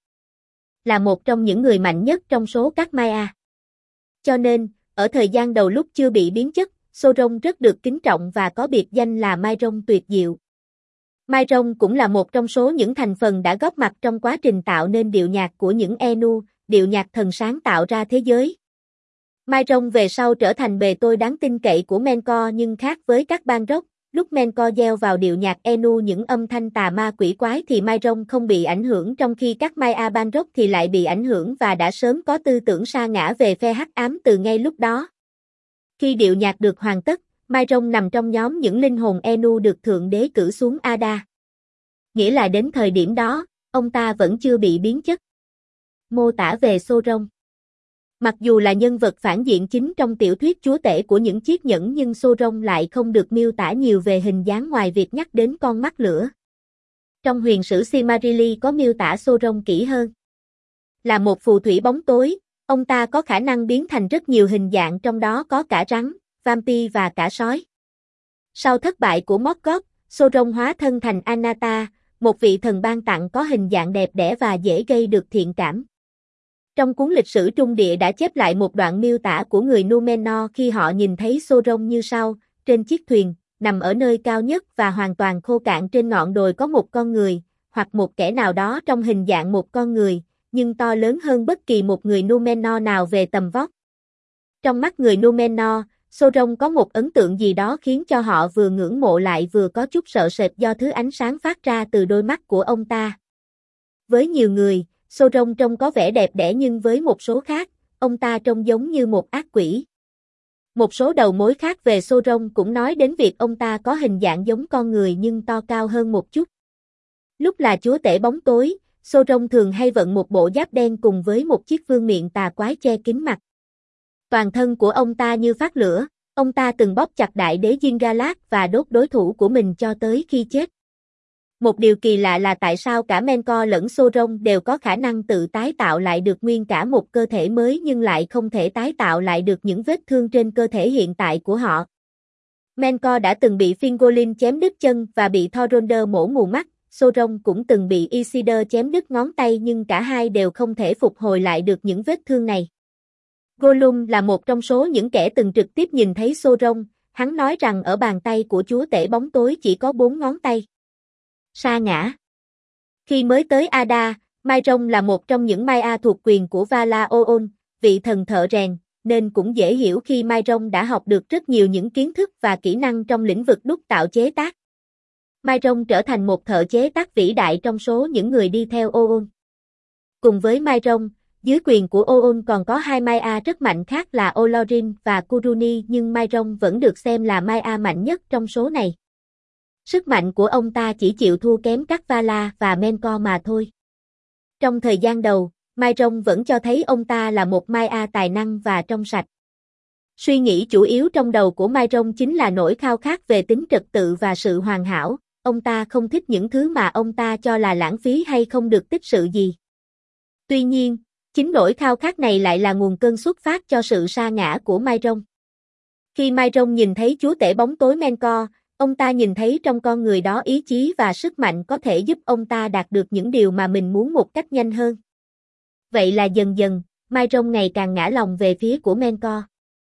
Speaker 1: Là một trong những người mạnh nhất trong số các Maya. Cho nên, ở thời gian đầu lúc chưa bị biến chất, Sauron rất được kính trọng và có biệt danh là Mai Rông tuyệt diệu. Mai Rông cũng là một trong số những thành phần đã góp mặt trong quá trình tạo nên điệu nhạc của những Enu, điệu nhạc thần sáng tạo ra thế giới. Mai Rông về sau trở thành bề tôi đáng tin cậy của Melkor nhưng khác với các bang rock, lúc Melkor gieo vào điệu nhạc Enu những âm thanh tà ma quỷ quái thì Mai Rông không bị ảnh hưởng, trong khi các Maya bang rock thì lại bị ảnh hưởng và đã sớm có tư tưởng sa ngã về phe hắc ám từ ngay lúc đó. Khi điệu nhạc được hoàn tất, Mai Rông nằm trong nhóm những linh hồn Enu được Thượng đế cử xuống Ada. Nghĩa là đến thời điểm đó, ông ta vẫn chưa bị biến chất. Mô tả về Sauron. Mặc dù là nhân vật phản diện chính trong tiểu thuyết chúa tể của những chiếc nhẫn nhưng Sauron lại không được miêu tả nhiều về hình dáng ngoài việc nhắc đến con mắt lửa. Trong huyền sử Silmarillion có miêu tả Sauron kỹ hơn. Là một phù thủy bóng tối, ông ta có khả năng biến thành rất nhiều hình dạng trong đó có cả rắn, vampire và cả sói. Sau thất bại của Morgoth, Sauron hóa thân thành Anatar, một vị thần ban tặng có hình dạng đẹp đẽ và dễ gây được thiện cảm. Trong cuốn lịch sử Trung Địa đã chép lại một đoạn miêu tả của người Númenor khi họ nhìn thấy Sauron như sau: trên chiếc thuyền, nằm ở nơi cao nhất và hoàn toàn khô cạn trên ngọn đồi có một con người, hoặc một kẻ nào đó trong hình dạng một con người, nhưng to lớn hơn bất kỳ một người Númenor nào về tầm vóc. Trong mắt người Númenor, Sauron có một ấn tượng gì đó khiến cho họ vừa ngưỡng mộ lại vừa có chút sợ sệt do thứ ánh sáng phát ra từ đôi mắt của ông ta. Với nhiều người, Sauron trông có vẻ đẹp đẽ nhưng với một số khác, ông ta trông giống như một ác quỷ. Một số đầu mối khác về Sauron cũng nói đến việc ông ta có hình dạng giống con người nhưng to cao hơn một chút. Lúc là chúa tể bóng tối, Sauron thường hay vận một bộ giáp đen cùng với một chiếc vương miện tà quái che kín mặt. Toàn thân của ông ta như phát lửa, ông ta từng bóp chặt đại đế Yin-Galad và đốt đối thủ của mình cho tới khi chết. Một điều kỳ lạ là tại sao cả Melkor lẫn Sauron đều có khả năng tự tái tạo lại được nguyên cả một cơ thể mới nhưng lại không thể tái tạo lại được những vết thương trên cơ thể hiện tại của họ. Melkor đã từng bị Fingolin chém đứt chân và bị Thorondr mổ mù mắt, Sauron cũng từng bị Isildur chém đứt ngón tay nhưng cả hai đều không thể phục hồi lại được những vết thương này. Gollum là một trong số những kẻ từng trực tiếp nhìn thấy Sauron, hắn nói rằng ở bàn tay của chúa tể bóng tối chỉ có 4 ngón tay. Sa ngã. Khi mới tới Ada, Mai Rông là một trong những Maya thuộc quyền của Vala Oon, vị thần thợ rèn, nên cũng dễ hiểu khi Mai Rông đã học được rất nhiều những kiến thức và kỹ năng trong lĩnh vực đúc tạo chế tác. Mai Rông trở thành một thợ chế tác vĩ đại trong số những người đi theo Oon. Cùng với Mai Rông, dưới quyền của Oon còn có hai Maya rất mạnh khác là Olorin và Kuruni nhưng Mai Rông vẫn được xem là Maya mạnh nhất trong số này. Sức mạnh của ông ta chỉ chịu thua kém các Vala và Melkor mà thôi. Trong thời gian đầu, Mai Rông vẫn cho thấy ông ta là một Maya tài năng và trong sạch. Suy nghĩ chủ yếu trong đầu của Mai Rông chính là nỗi khao khát về tính trật tự và sự hoàn hảo, ông ta không thích những thứ mà ông ta cho là lãng phí hay không được tích sự gì. Tuy nhiên, chính nỗi khao khát này lại là nguồn cơn xuất phát cho sự sa ngã của Mai Rông. Khi Mai Rông nhìn thấy chúa tể bóng tối Melkor, ông ta nhìn thấy trong con người đó ý chí và sức mạnh có thể giúp ông ta đạt được những điều mà mình muốn một cách nhanh hơn. Vậy là dần dần, Mai Rông ngày càng ngã lòng về phía của Melkor.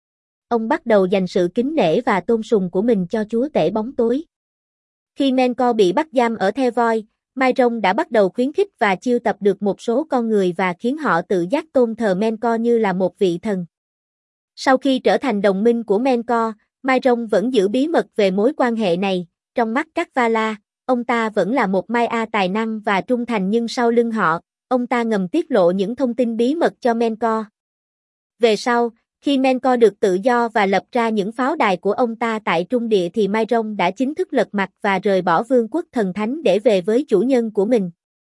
Speaker 1: Ông bắt đầu dành sự kính nể và tôn sùng của mình cho chúa tể bóng tối. Khi Melkor bị bắt giam ở The Void, Mai Rông đã bắt đầu khuyến khích và chiêu tập được một số con người và khiến họ tự giác tôn thờ Melkor như là một vị thần. Sau khi trở thành đồng minh của Melkor, Mai Rông vẫn giữ bí mật về mối quan hệ này, trong mắt các Vala, ông ta vẫn là một Maya tài năng và trung thành nhưng sau lưng họ, ông ta ngầm tiết lộ những thông tin bí mật cho Melkor. Về sau, khi Melkor được tự do và lập ra những pháo đài của ông ta tại Trung Địa thì Mai Rông đã chính thức lật mặt và rời bỏ vương quốc thần thánh để về với chủ nhân của mình.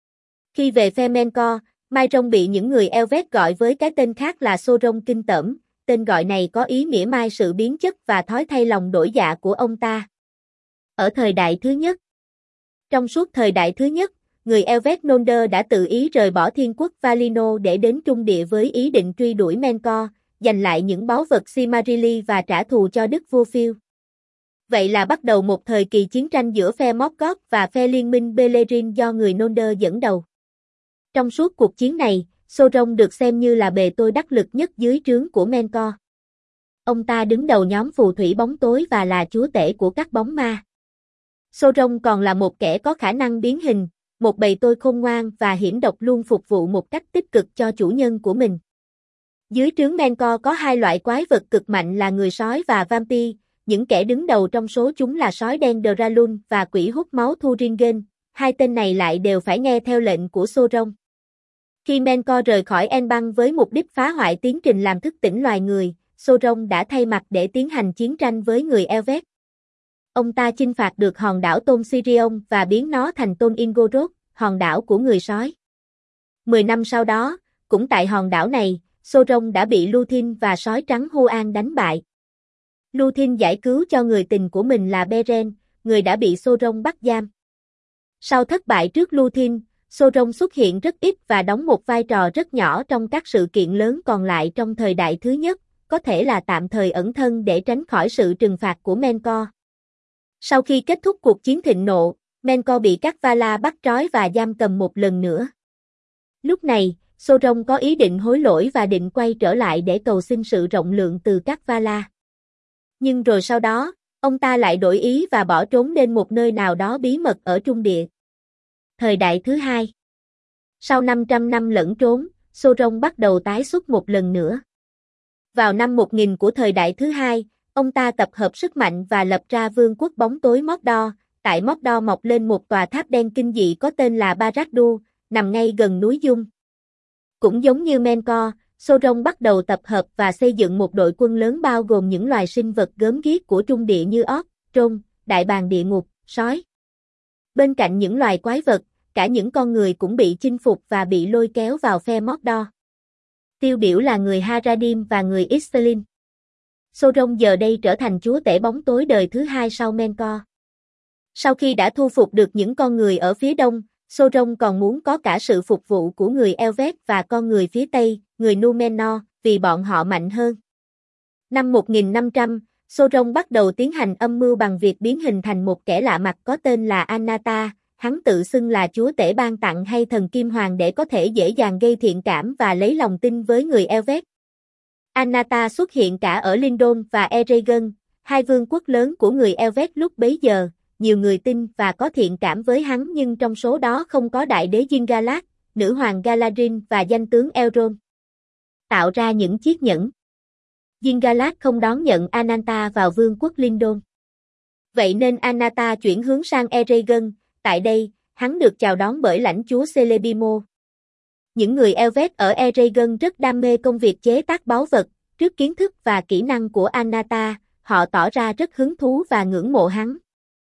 Speaker 1: Khi về phe Melkor, Mai Rông bị những người Elvet gọi với cái tên khác là Sauron kinh tởm. Tên gọi này có ý mỉa mai sự biến chất và thói thay lòng đổi dạ của ông ta. Ở thời đại thứ nhất. Trong suốt thời đại thứ nhất, người Elvet Nonder đã tự ý rời bỏ thiên quốc Valinor để đến Trung Địa với ý định truy đuổi Menkor, giành lại những báu vật Silmarili và trả thù cho đức vua Phil. Vậy là bắt đầu một thời kỳ chiến tranh giữa phe Morgoth và phe liên minh Beleriand do người Nonder dẫn đầu. Trong suốt cuộc chiến này, Sauron được xem như là bề tôi đắc lực nhất dưới trướng của Menkor. Ông ta đứng đầu nhóm phù thủy bóng tối và là chúa tể của các bóng ma. Sauron còn là một kẻ có khả năng biến hình, một bầy tôi khôn ngoan và hiểm độc luôn phục vụ một cách tích cực cho chủ nhân của mình. Dưới trướng Menkor có hai loại quái vật cực mạnh là người sói và vampire, những kẻ đứng đầu trong số chúng là sói đen Dralun và quỷ hút máu Thuringen, hai tên này lại đều phải nghe theo lệnh của Sauron. Khi Menkor rời khỏi Enbang với mục đích phá hoại tiến trình làm thức tỉnh loài người, Sauron đã thay mặt để tiến hành chiến tranh với người Elvet. Ông ta chinh phạt được hòn đảo Tôn Sirion và biến nó thành Tôn Ingoroth, hòn đảo của người sói. 10 năm sau đó, cũng tại hòn đảo này, Sauron đã bị Lúthien và sói trắng Huan đánh bại. Lúthien giải cứu cho người tình của mình là Beren, người đã bị Sauron bắt giam. Sau thất bại trước Lúthien, Sauron xuất hiện rất ít và đóng một vai trò rất nhỏ trong các sự kiện lớn còn lại trong thời đại thứ nhất, có thể là tạm thời ẩn thân để tránh khỏi sự trừng phạt của Menkor. Sau khi kết thúc cuộc chiến thịnh nộ, Menkor bị các Valar bắt trói và giam cầm một lần nữa. Lúc này, Sauron có ý định hối lỗi và định quay trở lại để cầu xin sự rộng lượng từ các Valar. Nhưng rồi sau đó, ông ta lại đổi ý và bỏ trốn đến một nơi nào đó bí mật ở Trung Địa. Thời đại thứ hai. Sau 500 năm lẫn trốn, Sauron bắt đầu tái xuất một lần nữa. Vào năm 1000 của thời đại thứ hai, ông ta tập hợp sức mạnh và lập ra vương quốc bóng tối Mordor. Tại Mordor mọc lên một tòa tháp đen kinh dị có tên là Barad-dûr, nằm ngay gần núi Dung. Cũng giống như Menkor, Sauron bắt đầu tập hợp và xây dựng một đội quân lớn bao gồm những loài sinh vật gớm ghiếc của Trung Địa như Orc, Trôn, đại bàng địa ngục, sói. Bên cạnh những loài quái vật, cả những con người cũng bị chinh phục và bị lôi kéo vào phe Mordor. Tiêu biểu là người Haradim và người Isselin. Sauron giờ đây trở thành chúa tể bóng tối đời thứ hai sau Menkor. Sau khi đã thu phục được những con người ở phía đông, Sauron còn muốn có cả sự phục vụ của người Elvet và con người phía tây, người Númenor, vì bọn họ mạnh hơn. Năm 1500, Sauron bắt đầu tiến hành âm mưu bằng việc biến hình thành một kẻ lạ mặt có tên là Anata, hắn tự xưng là chúa tể ban tặng hay thần Kim Hoàng để có thể dễ dàng gây thiện cảm và lấy lòng tin với người Elvet. Anata xuất hiện cả ở Lindon và Eregion, hai vương quốc lớn của người Elvet lúc bấy giờ, nhiều người tin và có thiện cảm với hắn nhưng trong số đó không có đại đế Yngalac, nữ hoàng Galadrin và danh tướng Elrond. Tạo ra những chiếc nhẫn. Yngalac không đón nhận Ananta vào vương quốc Lindon. Vậy nên Anata chuyển hướng sang Eregion, tại đây, hắn được chào đón bởi lãnh chúa Celebrimbor. Những người Elvet ở Eregion rất đam mê công việc chế tác báu vật, trước kiến thức và kỹ năng của Anata, họ tỏ ra rất hứng thú và ngưỡng mộ hắn.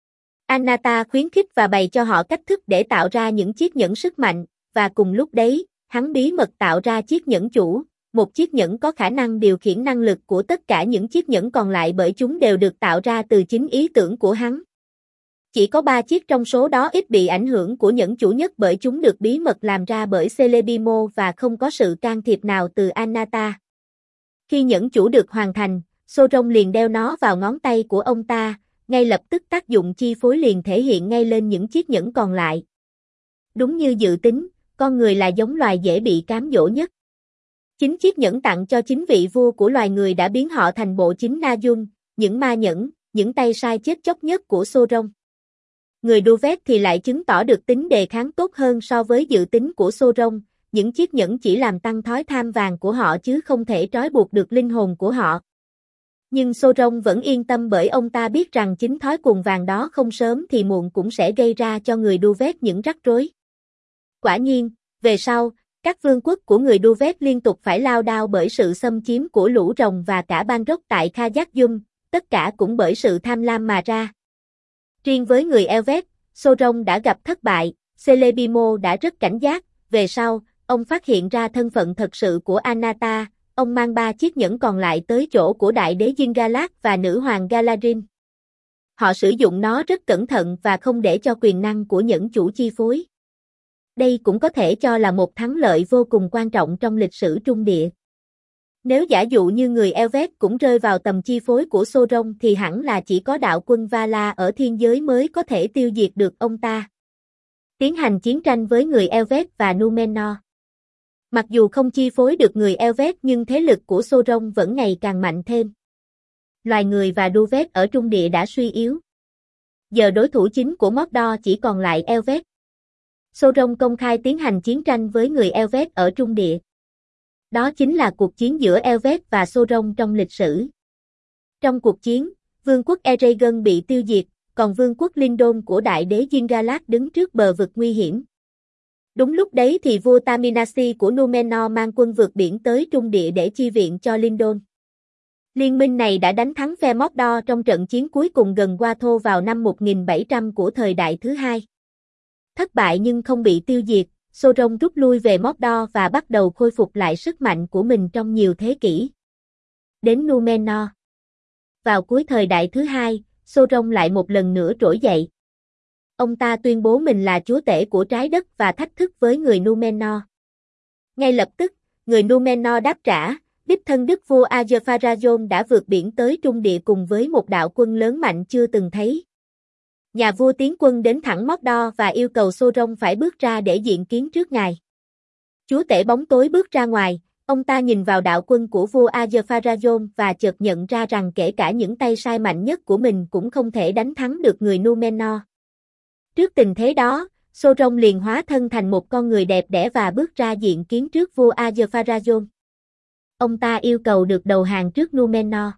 Speaker 1: Anata khuyến khích và bày cho họ cách thức để tạo ra những chiếc nhẫn sức mạnh, và cùng lúc đấy, hắn bí mật tạo ra chiếc nhẫn chủ, một chiếc nhẫn có khả năng điều khiển năng lực của tất cả những chiếc nhẫn còn lại bởi chúng đều được tạo ra từ chính ý tưởng của hắn. Chỉ có 3 chiếc trong số đó ít bị ảnh hưởng của nhẫn chủ nhất bởi chúng được bí mật làm ra bởi Celebrimbor và không có sự can thiệp nào từ Anata. Khi nhẫn chủ được hoàn thành, Sauron liền đeo nó vào ngón tay của ông ta, ngay lập tức tác dụng chi phối liền thể hiện ngay lên những chiếc nhẫn còn lại. Đúng như dự tính, con người là giống loài dễ bị cám dỗ nhất. 9 chiếc nhẫn tặng cho 9 vị vua của loài người đã biến họ thành bộ 9 Na-dun, những ma nhẫn, những tay sai chết chóc nhất của Sauron. Người Duvet thì lại chứng tỏ được tính đề kháng tốt hơn so với dự tính của Sauron, những chiếc nhẫn chỉ làm tăng thói tham vàng của họ chứ không thể trói buộc được linh hồn của họ. Nhưng Sauron vẫn yên tâm bởi ông ta biết rằng chính thói cuồng vàng đó không sớm thì muộn cũng sẽ gây ra cho người Duvet những rắc rối. Quả nhiên, về sau, các vương quốc của người Duvet liên tục phải lao đao bởi sự xâm chiếm của lũ rồng và cả Balrog tại Khazad-dûm, tất cả cũng bởi sự tham lam mà ra. Riêng với người Elvet, Sauron đã gặp thất bại, Celebrimbor đã rất cảnh giác, về sau, ông phát hiện ra thân phận thật sự của Anata, ông mang 3 chiếc nhẫn còn lại tới chỗ của đại đế Yngalac và nữ hoàng Galadrin. Họ sử dụng nó rất cẩn thận và không để cho quyền năng của nhẫn chủ chi phối. Đây cũng có thể cho là một thắng lợi vô cùng quan trọng trong lịch sử Trung Địa. Nếu giả dụ như người Elvet cũng rơi vào tầm chi phối của Sauron thì hẳn là chỉ có đạo quân Valar ở thiên giới mới có thể tiêu diệt được ông ta. Tiến hành chiến tranh với người Elvet và Númenor. Mặc dù không chi phối được người Elvet nhưng thế lực của Sauron vẫn ngày càng mạnh thêm. Loài người và Duvet ở Trung Địa đã suy yếu. Giờ đối thủ chính của Mordor chỉ còn lại Elvet. Sauron công khai tiến hành chiến tranh với người Elvet ở Trung Địa. Đó chính là cuộc chiến giữa Elvet và Sauron trong lịch sử. Trong cuộc chiến, vương quốc Eregion bị tiêu diệt, còn vương quốc Lindon của đại đế Gil-galad đứng trước bờ vực nguy hiểm. Đúng lúc đấy thì vua Taminasi của Númenor mang quân vượt biển tới Trung Địa để chi viện cho Lindon. Liên minh này đã đánh thắng phe Mordor trong trận chiến cuối cùng gần Watho vào năm 1700 của thời đại thứ hai. Thất bại nhưng không bị tiêu diệt, Sauron rút lui về Mordor và bắt đầu khôi phục lại sức mạnh của mình trong nhiều thế kỷ. Đến Númenor. Vào cuối thời đại thứ hai, Sauron lại một lần nữa trỗi dậy. Ông ta tuyên bố mình là chúa tể của trái đất và thách thức với người Númenor. Ngay lập tức, người Númenor đáp trả, đích thân đức vua Ar-Pharazôn đã vượt biển tới Trung Địa cùng với một đạo quân lớn mạnh chưa từng thấy. Nhà vua tiến quân đến thẳng Mordor và yêu cầu Sauron phải bước ra để diện kiến trước ngài. Chúa tể bóng tối bước ra ngoài, ông ta nhìn vào đạo quân của vua Ar-Pharazôn và chợt nhận ra rằng kể cả những tay sai mạnh nhất của mình cũng không thể đánh thắng được người Númenor. Trước tình thế đó, Sauron liền hóa thân thành một con người đẹp đẽ và bước ra diện kiến trước vua Ar-Pharazôn. Ông ta yêu cầu được đầu hàng trước Númenor.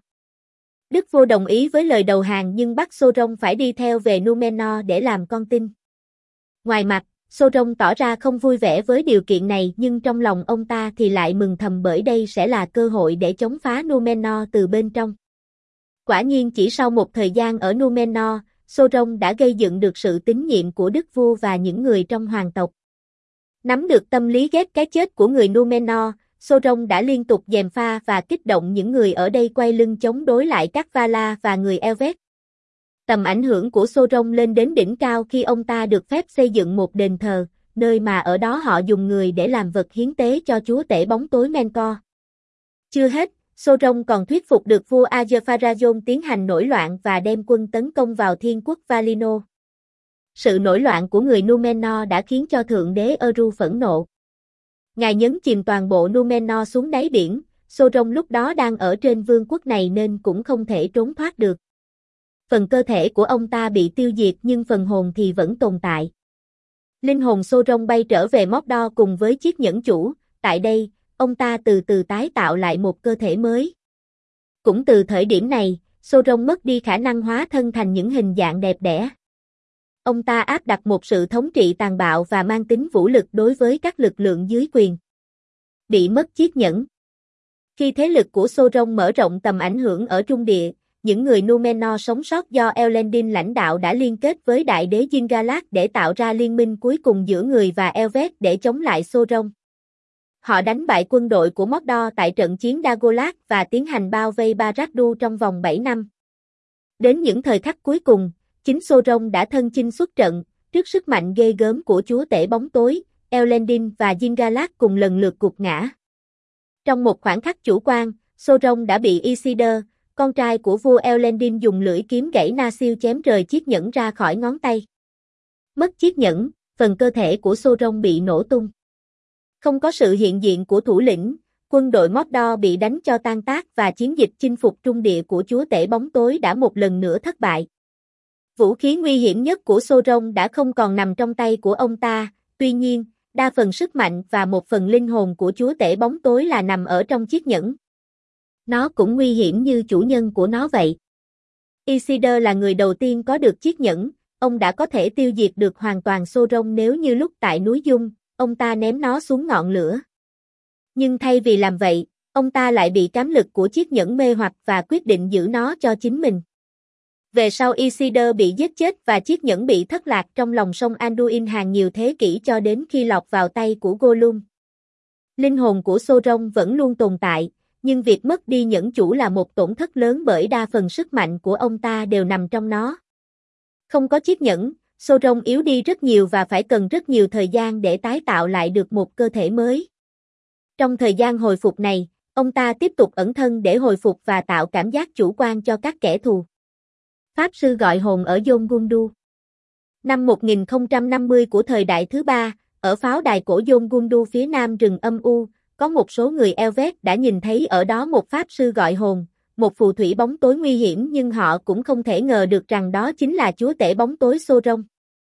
Speaker 1: Đức vua đồng ý với lời đầu hàng nhưng bắt Sauron phải đi theo về Númenor để làm con tin. Ngoài mặt, Sauron tỏ ra không vui vẻ với điều kiện này nhưng trong lòng ông ta thì lại mừng thầm bởi đây sẽ là cơ hội để chống phá Númenor từ bên trong. Quả nhiên chỉ sau một thời gian ở Númenor, Sauron đã gây dựng được sự tín nhiệm của đức vua và những người trong hoàng tộc. Nắm được tâm lý ghét cái chết của người Númenor, Sauron đã liên tục gièm pha và kích động những người ở đây quay lưng chống đối lại các Valar và người Elvet. Tầm ảnh hưởng của Sauron lên đến đỉnh cao khi ông ta được phép xây dựng một đền thờ, nơi mà ở đó họ dùng người để làm vật hiến tế cho chúa tể bóng tối Melkor. Chưa hết, Sauron còn thuyết phục được vua Ar-Pharazôn tiến hành nổi loạn và đem quân tấn công vào thiên quốc Valinor. Sự nổi loạn của người Númenor đã khiến cho thượng đế Eru phẫn nộ. Ngài nhấn chìm toàn bộ Númenor xuống đáy biển, Sauron lúc đó đang ở trên vương quốc này nên cũng không thể trốn thoát được. Phần cơ thể của ông ta bị tiêu diệt nhưng phần hồn thì vẫn tồn tại. Linh hồn Sauron bay trở về Mordor cùng với chiếc nhẫn chủ, tại đây, ông ta từ từ tái tạo lại một cơ thể mới. Cũng từ thời điểm này, Sauron mất đi khả năng hóa thân thành những hình dạng đẹp đẽ. Ông ta áp đặt một sự thống trị tàn bạo và mang tính vũ lực đối với các lực lượng dưới quyền. Bị mất chiếc nhẫn. Khi thế lực của Sauron mở rộng tầm ảnh hưởng ở Trung Địa, những người Númenor sống sót do Elendil lãnh đạo đã liên kết với đại đế Gil-galad để tạo ra liên minh cuối cùng giữa người và Elvet để chống lại Sauron. Họ đánh bại quân đội của Mordor tại trận chiến Dagorlad và tiến hành bao vây Barad-dûr trong vòng 7 năm. Đến những thời khắc cuối cùng, chính Sauron đã thân chinh xuất trận, trước sức mạnh ghê gớm của chúa tể bóng tối, Elendil và Gil-galad cùng lần lượt gục ngã. Trong một khoảnh khắc chủ quan, Sauron đã bị Isildur, con trai của vua Elendil dùng lưỡi kiếm gãy Narsil chém rời chiếc nhẫn ra khỏi ngón tay. Mất chiếc nhẫn, phần cơ thể của Sauron bị nổ tung. Không có sự hiện diện của thủ lĩnh, quân đội Mordor bị đánh cho tan tác và chiến dịch chinh phục Trung Địa của chúa tể bóng tối đã một lần nữa thất bại. Vũ khí nguy hiểm nhất của Sauron đã không còn nằm trong tay của ông ta, tuy nhiên, đa phần sức mạnh và một phần linh hồn của chúa tể bóng tối là nằm ở trong chiếc nhẫn. Nó cũng nguy hiểm như chủ nhân của nó vậy. Isildur là người đầu tiên có được chiếc nhẫn, ông đã có thể tiêu diệt được hoàn toàn Sauron nếu như lúc tại núi Dung, ông ta ném nó xuống ngọn lửa. Nhưng thay vì làm vậy, ông ta lại bị cám lực của chiếc nhẫn mê hoặc và quyết định giữ nó cho chính mình. Về sau Isildur bị giết chết và chiếc nhẫn bị thất lạc trong lòng sông Anduin hàng nhiều thế kỷ cho đến khi lọt vào tay của Gollum. Linh hồn của Sauron vẫn luôn tồn tại, nhưng việc mất đi nhẫn chủ là một tổn thất lớn bởi đa phần sức mạnh của ông ta đều nằm trong nó. Không có chiếc nhẫn, Sauron yếu đi rất nhiều và phải cần rất nhiều thời gian để tái tạo lại được một cơ thể mới. Trong thời gian hồi phục này, ông ta tiếp tục ẩn thân để hồi phục và tạo cảm giác chủ quan cho các kẻ thù. Pháp sư gọi hồn ở Dôn Gundu. Năm 1050 của thời đại thứ ba, ở pháo đài cổ Dôn Gundu phía nam rừng âm u, có một số người Elvet đã nhìn thấy ở đó một pháp sư gọi hồn, một phù thủy bóng tối nguy hiểm, nhưng họ cũng không thể ngờ được rằng đó chính là chúa tể bóng tối Sauron.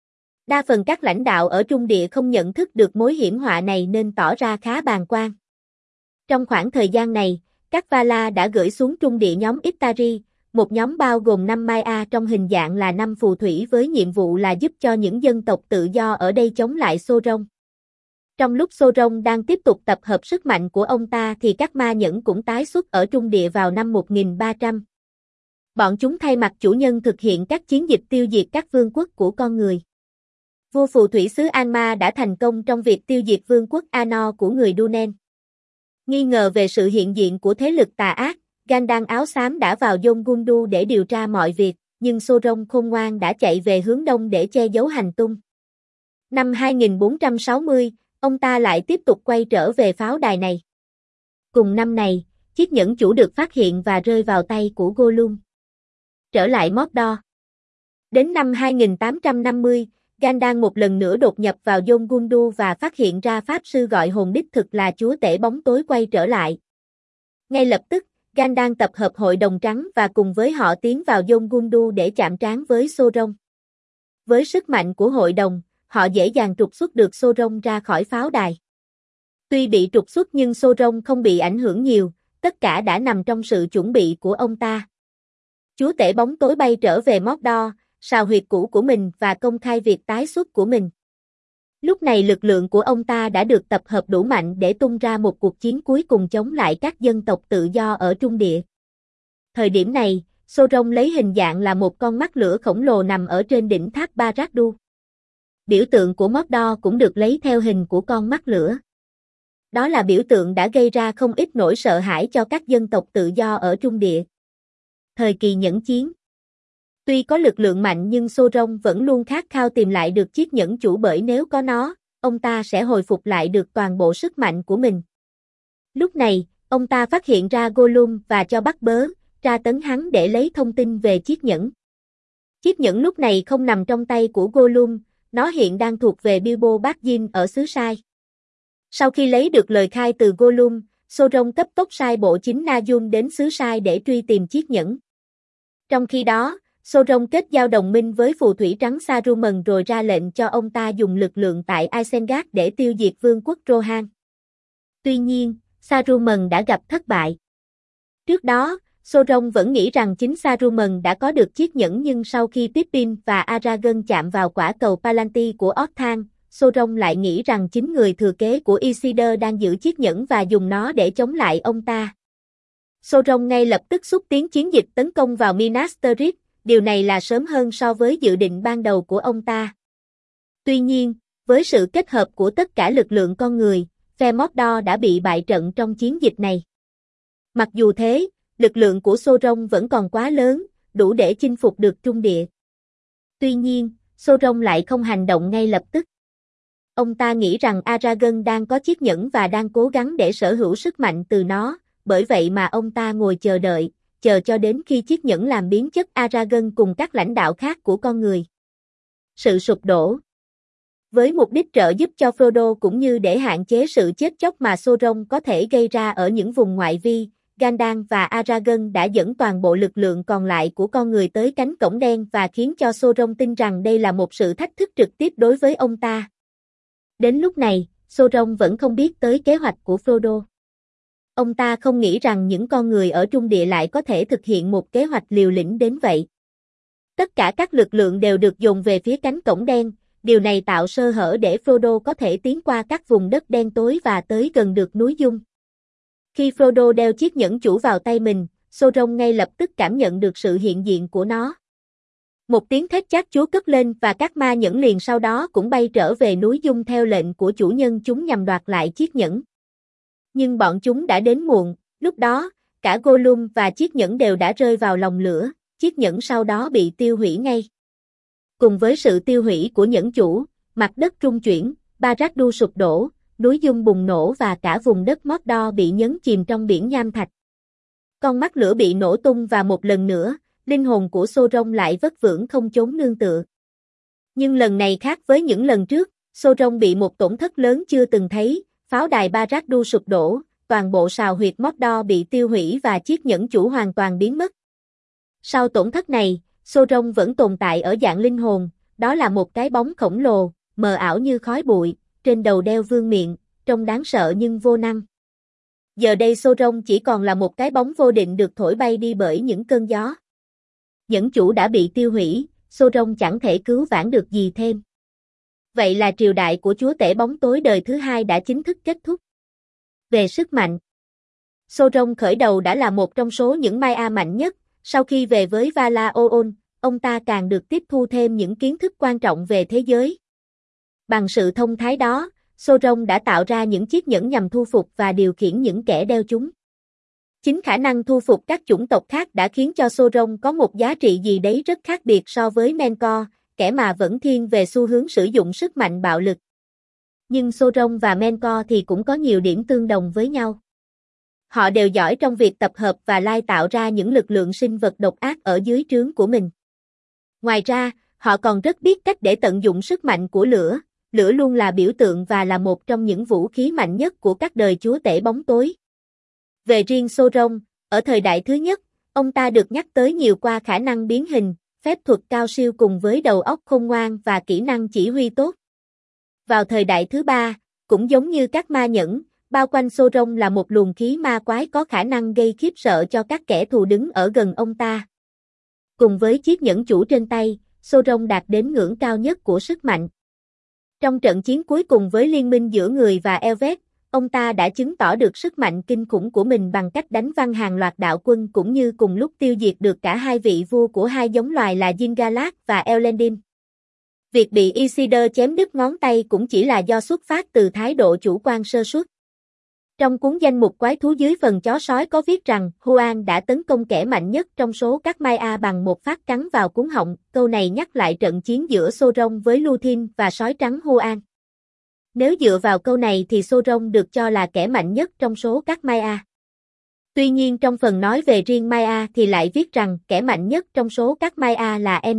Speaker 1: Đa phần các lãnh đạo ở Trung Địa không nhận thức được mối hiểm họa này nên tỏ ra khá bàng quan. Trong khoảng thời gian này, các Vala đã gửi xuống Trung Địa nhóm Istari, một nhóm bao gồm 5 Maya trong hình dạng là 5 phù thủy với nhiệm vụ là giúp cho những dân tộc tự do ở đây chống lại Sauron. Trong lúc Sauron đang tiếp tục tập hợp sức mạnh của ông ta thì các ma nhẫn cũng tái xuất ở Trung Địa vào năm 1300. Bọn chúng thay mặt chủ nhân thực hiện các chiến dịch tiêu diệt các vương quốc của con người. Vua phù thủy xứ Anma đã thành công trong việc tiêu diệt vương quốc Anor của người Dunen. Nghi ngờ về sự hiện diện của thế lực tà ác, Gandalf áo xám đã vào Dôn Gundu để điều tra mọi việc, nhưng Sauron khôn ngoan đã chạy về hướng đông để che giấu hành tung. Năm 2460, ông ta lại tiếp tục quay trở về pháo đài này. Cùng năm này, chiếc nhẫn chủ được phát hiện và rơi vào tay của Gollum. Trở lại Mordor. Đến năm 2850, Gandalf một lần nữa đột nhập vào Dôn Gundu và phát hiện ra pháp sư gọi hồn đích thực là chúa tể bóng tối quay trở lại. Ngay lập tức, Gandalf tập hợp hội đồng trắng và cùng với họ tiến vào Dôn Gundu để chạm trán với Sauron. Với sức mạnh của hội đồng, họ dễ dàng trục xuất được Sauron ra khỏi pháo đài. Tuy bị trục xuất nhưng Sauron không bị ảnh hưởng nhiều, tất cả đã nằm trong sự chuẩn bị của ông ta. Chúa tể bóng tối bay trở về Mordor, sào huyệt cũ của mình và công khai việc tái xuất của mình. Lúc này lực lượng của ông ta đã được tập hợp đủ mạnh để tung ra một cuộc chiến cuối cùng chống lại các dân tộc tự do ở Trung Địa. Thời điểm này, Sauron lấy hình dạng là một con mắt lửa khổng lồ nằm ở trên đỉnh tháp Barad-dû. Biểu tượng của Mordor cũng được lấy theo hình của con mắt lửa. Đó là biểu tượng đã gây ra không ít nỗi sợ hãi cho các dân tộc tự do ở Trung Địa. Thời kỳ nhẫn chiến. Tuy có lực lượng mạnh nhưng Sauron vẫn luôn khát khao tìm lại được chiếc nhẫn chủ, bởi nếu có nó, ông ta sẽ hồi phục lại được toàn bộ sức mạnh của mình. Lúc này, ông ta phát hiện ra Gollum và cho bắt bớ, tra tấn hắn để lấy thông tin về chiếc nhẫn. Chiếc nhẫn lúc này không nằm trong tay của Gollum, nó hiện đang thuộc về Bilbo Baggins ở xứ Sai. Sau khi lấy được lời khai từ Gollum, Sauron cấp tốc sai bộ chính Najun đến xứ Sai để truy tìm chiếc nhẫn. Trong khi đó, Sauron kết giao đồng minh với phù thủy trắng Saruman rồi ra lệnh cho ông ta dùng lực lượng tại Isengard để tiêu diệt vương quốc Rohan. Tuy nhiên, Saruman đã gặp thất bại. Trước đó, Sauron vẫn nghĩ rằng chính Saruman đã có được chiếc nhẫn, nhưng sau khi Pippin và Aragorn chạm vào quả cầu Palantir của Orthanc, Sauron lại nghĩ rằng chính người thừa kế của Isildur đang giữ chiếc nhẫn và dùng nó để chống lại ông ta. Sauron ngay lập tức xúc tiến chiến dịch tấn công vào Minas Tirith, điều này là sớm hơn so với dự định ban đầu của ông ta. Tuy nhiên, với sự kết hợp của tất cả lực lượng con người, phe Mordor đã bị bại trận trong chiến dịch này. Mặc dù thế, lực lượng của Sauron vẫn còn quá lớn, đủ để chinh phục được Trung Địa. Tuy nhiên, Sauron lại không hành động ngay lập tức. Ông ta nghĩ rằng Aragorn đang có chiếc nhẫn và đang cố gắng để sở hữu sức mạnh từ nó, bởi vậy mà ông ta ngồi chờ đợi, chờ cho đến khi chiếc nhẫn làm biến chất Aragorn cùng các lãnh đạo khác của con người. Sự sụp đổ. Với mục đích trợ giúp cho Frodo cũng như để hạn chế sự chết chóc mà Sauron có thể gây ra ở những vùng ngoại vi, Gandalf và Aragorn đã dẫn toàn bộ lực lượng còn lại của con người tới cánh cổng đen và khiến cho Sauron tin rằng đây là một sự thách thức trực tiếp đối với ông ta. Đến lúc này, Sauron vẫn không biết tới kế hoạch của Frodo. Ông ta không nghĩ rằng những con người ở Trung Địa lại có thể thực hiện một kế hoạch liều lĩnh đến vậy. Tất cả các lực lượng đều được dồn về phía cánh cổng đen, điều này tạo sơ hở để Frodo có thể tiến qua các vùng đất đen tối và tới gần được núi Dung. Khi Frodo đeo chiếc nhẫn chủ vào tay mình, Sauron ngay lập tức cảm nhận được sự hiện diện của nó. Một tiếng thét chát chúa cất lên và các ma nhẫn liền sau đó cũng bay trở về núi Dung theo lệnh của chủ nhân chúng nhằm đoạt lại chiếc nhẫn. Nhưng bọn chúng đã đến muộn, lúc đó, cả Gollum và chiếc nhẫn đều đã rơi vào lòng lửa, chiếc nhẫn sau đó bị tiêu hủy ngay. Cùng với sự tiêu hủy của nhẫn chủ, mặt đất rung chuyển, Barad-dû sụp đổ, núi Dung bùng nổ và cả vùng đất Mordor bị nhấn chìm trong biển nham thạch. Con mắt lửa bị nổ tung và một lần nữa, linh hồn của Sauron lại vất vưởng không chốn nương tựa. Nhưng lần này khác với những lần trước, Sauron bị một tổn thất lớn chưa từng thấy, pháo đài Barad-dû sụp đổ, toàn bộ sào huyệt Mordor bị tiêu hủy và chiếc nhẫn chủ hoàn toàn biến mất. Sau tổn thất này, Sauron vẫn tồn tại ở dạng linh hồn, đó là một cái bóng khổng lồ, mờ ảo như khói bụi, trên đầu đeo vương miện, trông đáng sợ nhưng vô năng. Giờ đây Sauron chỉ còn là một cái bóng vô định được thổi bay đi bởi những cơn gió. Nhẫn chủ đã bị tiêu hủy, Sauron chẳng thể cứu vãn được gì thêm. Vậy là triều đại của chúa tể bóng tối đời thứ hai đã chính thức kết thúc. Về sức mạnh, Sauron khởi đầu đã là một trong số những Maia mạnh nhất, sau khi về với Vala Oon, ông ta càng được tiếp thu thêm những kiến thức quan trọng về thế giới. Bằng sự thông thái đó, Sauron đã tạo ra những chiếc nhẫn nhằm thu phục và điều khiển những kẻ đeo chúng. Chính khả năng thu phục các chủng tộc khác đã khiến cho Sauron có một giá trị gì đấy rất khác biệt so với Melkor, kẻ mà vẫn thiên về xu hướng sử dụng sức mạnh bạo lực. Nhưng Sauron và Melkor thì cũng có nhiều điểm tương đồng với nhau. Họ đều giỏi trong việc tập hợp và lai tạo ra những lực lượng sinh vật độc ác ở dưới trướng của mình. Ngoài ra, họ còn rất biết cách để tận dụng sức mạnh của lửa. Lửa luôn là biểu tượng và là một trong những vũ khí mạnh nhất của các đời chúa tể bóng tối. Về riêng Sauron, ở thời đại thứ nhất, ông ta được nhắc tới nhiều qua khả năng biến hình, phép thuật cao siêu cùng với đầu óc khôn ngoan và kỹ năng chỉ huy tốt. Vào thời đại thứ ba, cũng giống như các ma nhẫn, bao quanh Sauron là một luồng khí ma quái có khả năng gây khiếp sợ cho các kẻ thù đứng ở gần ông ta. Cùng với chiếc nhẫn chủ trên tay, Sauron đạt đến ngưỡng cao nhất của sức mạnh. Trong trận chiến cuối cùng với liên minh giữa người và Elves, ông ta đã chứng tỏ được sức mạnh kinh khủng của mình bằng cách đánh văng hàng loạt đạo quân cũng như cùng lúc tiêu diệt được cả hai vị vua của hai giống loài là Yin-Galad và Elendil. Việc bị Isildur chém đứt ngón tay cũng chỉ là do xuất phát từ thái độ chủ quan sơ suất. Trong cuốn danh mục quái thú dưới phần chó sói có viết rằng Huan đã tấn công kẻ mạnh nhất trong số các Maia bằng một phát cắn vào cuống họng, câu này nhắc lại trận chiến giữa Sauron với Lúthien và sói trắng Huan. Nếu dựa vào câu này thì Sauron được cho là kẻ mạnh nhất trong số các Maia. Tuy nhiên trong phần nói về riêng Maia thì lại viết rằng kẻ mạnh nhất trong số các Maia là N.